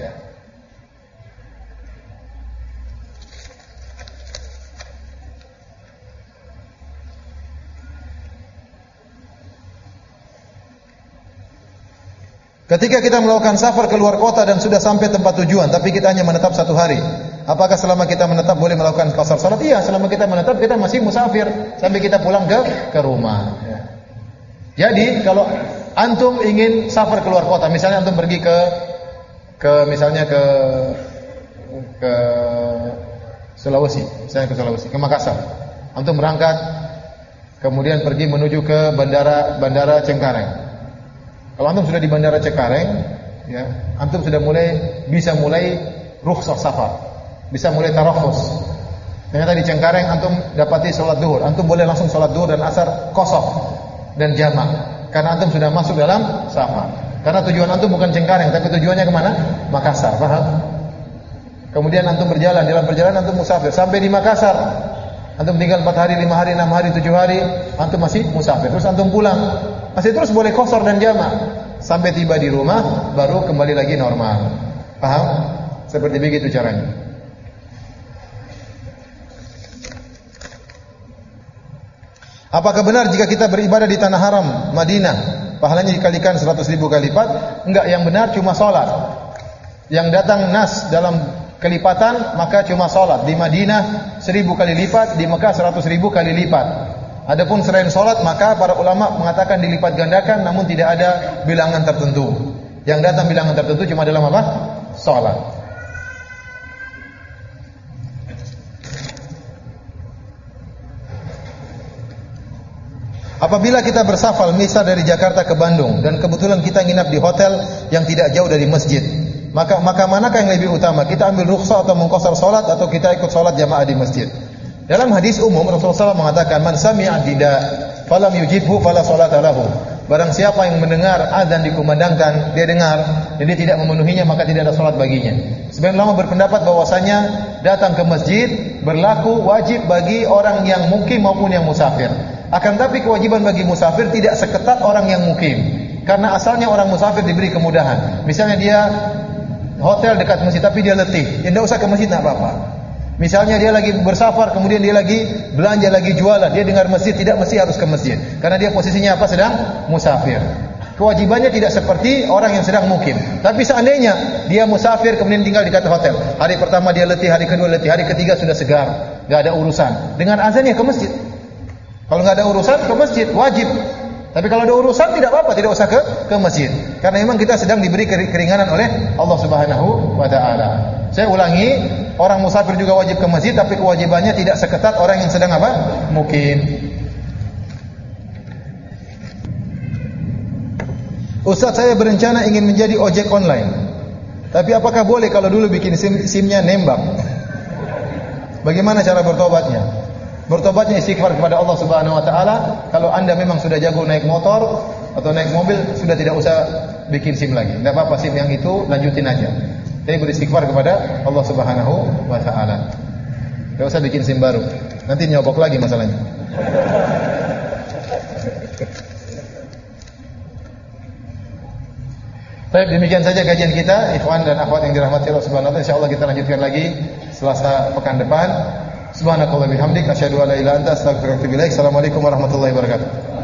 Ketika kita melakukan safar keluar kota dan sudah sampai tempat tujuan, tapi kita hanya menetap satu hari, apakah selama kita menetap boleh melakukan qasar salat? Iya, selama kita menetap kita masih musafir sampai kita pulang ke ke rumah. Ya. Jadi kalau antum ingin safar keluar kota, misalnya antum pergi ke ke misalnya ke ke Sulawesi, misalnya ke Sulawesi, ke Makassar, antum berangkat, kemudian pergi menuju ke bandara bandara Cengkareng. Kalau antum sudah di bandara Cengkareng, ya, antum sudah mulai bisa mulai rukhsah safar, bisa mulai tarakhus. Ternyata di Cengkareng antum dapati sholat duhur, antum boleh langsung sholat duhur dan asar kosong dan jamak, karena antum sudah masuk dalam safar. Karena tujuan antum bukan Cengkareng, tapi tujuannya kemana? Makassar, paham? Kemudian antum berjalan, dalam perjalanan antum musafir sampai di Makassar. Antum tinggal empat hari, lima hari, enam hari, tujuh hari, antum masih musafir. Terus antum pulang, masih terus boleh qasar dan jamak. Sampai tiba di rumah, baru kembali lagi normal. Paham? Seperti begitu caranya. Apakah benar jika kita beribadah di tanah haram, Madinah, pahalanya dikalikan seratus ribu kali lipat? Enggak, yang benar cuma sholat. Yang datang nas dalam kelipatan maka cuma sholat. Di Madinah seribu kali lipat, di Mekah seratus ribu kali lipat. Adapun selain sholat maka para ulama mengatakan dilipat gandakan, namun tidak ada bilangan tertentu. Yang datang bilangan tertentu cuma dalam apa? Sholat. Apabila kita bersafar misal dari Jakarta ke Bandung dan kebetulan kita nginap di hotel yang tidak jauh dari masjid, Maka maka manakah yang lebih utama? Kita ambil rukhsah atau mengqasar salat, atau kita ikut salat jamaah di masjid? Dalam hadis umum Rasulullah shallallahu alaihi wasallam mengatakan, "Man sami'a nida falam yujibhu fala salata lahu." Barang siapa yang mendengar azan dikumandangkan, dia dengar dan dia tidak memenuhinya, maka tidak ada salat baginya. Sebagian ulama berpendapat bahwasanya datang ke masjid berlaku wajib bagi orang yang mukim maupun yang musafir. Akan tapi kewajiban bagi musafir tidak seketat orang yang mukim. Karena asalnya orang musafir diberi kemudahan. Misalnya dia hotel dekat masjid tapi dia letih, ya tidak usah ke masjid, tidak apa-apa. Misalnya dia lagi bersafar, kemudian dia lagi belanja, lagi jualan, dia dengar masjid, tidak mesti harus ke masjid, karena dia posisinya apa? Sedang musafir. Kewajibannya tidak seperti orang yang sedang mukim. Tapi seandainya dia musafir kemudian tinggal di dekat hotel, hari pertama dia letih, hari kedua letih, hari ketiga sudah segar, nggak ada urusan, dengan azannya ke masjid. Kalau nggak ada urusan ke masjid wajib. Tapi kalau ada urusan tidak apa-apa, tidak usah ke ke masjid. Karena memang kita sedang diberi keringanan oleh Allah Subhanahu wa taala. Saya ulangi, orang musafir juga wajib ke masjid, tapi kewajibannya tidak seketat orang yang sedang apa? Mukim. Ustaz, saya berencana ingin menjadi ojek online. Tapi apakah boleh kalau dulu bikin SIM, SIM-nya nembak? Bagaimana cara bertobatnya? Bertobatnya istighfar kepada Allah Subhanahu wa taala. Kalau Anda memang sudah jago naik motor atau naik mobil, sudah tidak usah bikin SIM lagi. Tidak apa-apa, SIM yang itu lanjutin aja. Tapi beristighfar kepada Allah Subhanahu wa taala. Tidak usah bikin SIM baru. Nanti nyogok lagi masalahnya. Baik, demikian saja kajian kita, ikhwan dan akhwat yang dirahmati Allah Subhanahu wa taala. Insyaallah kita lanjutkan lagi Selasa pekan depan. Subhanakallah bihamdik asyhadu an la ilaha illa anta astaghfiruka wa atubu ilaik. Assalamualaikum warahmatullahi wabarakatuh.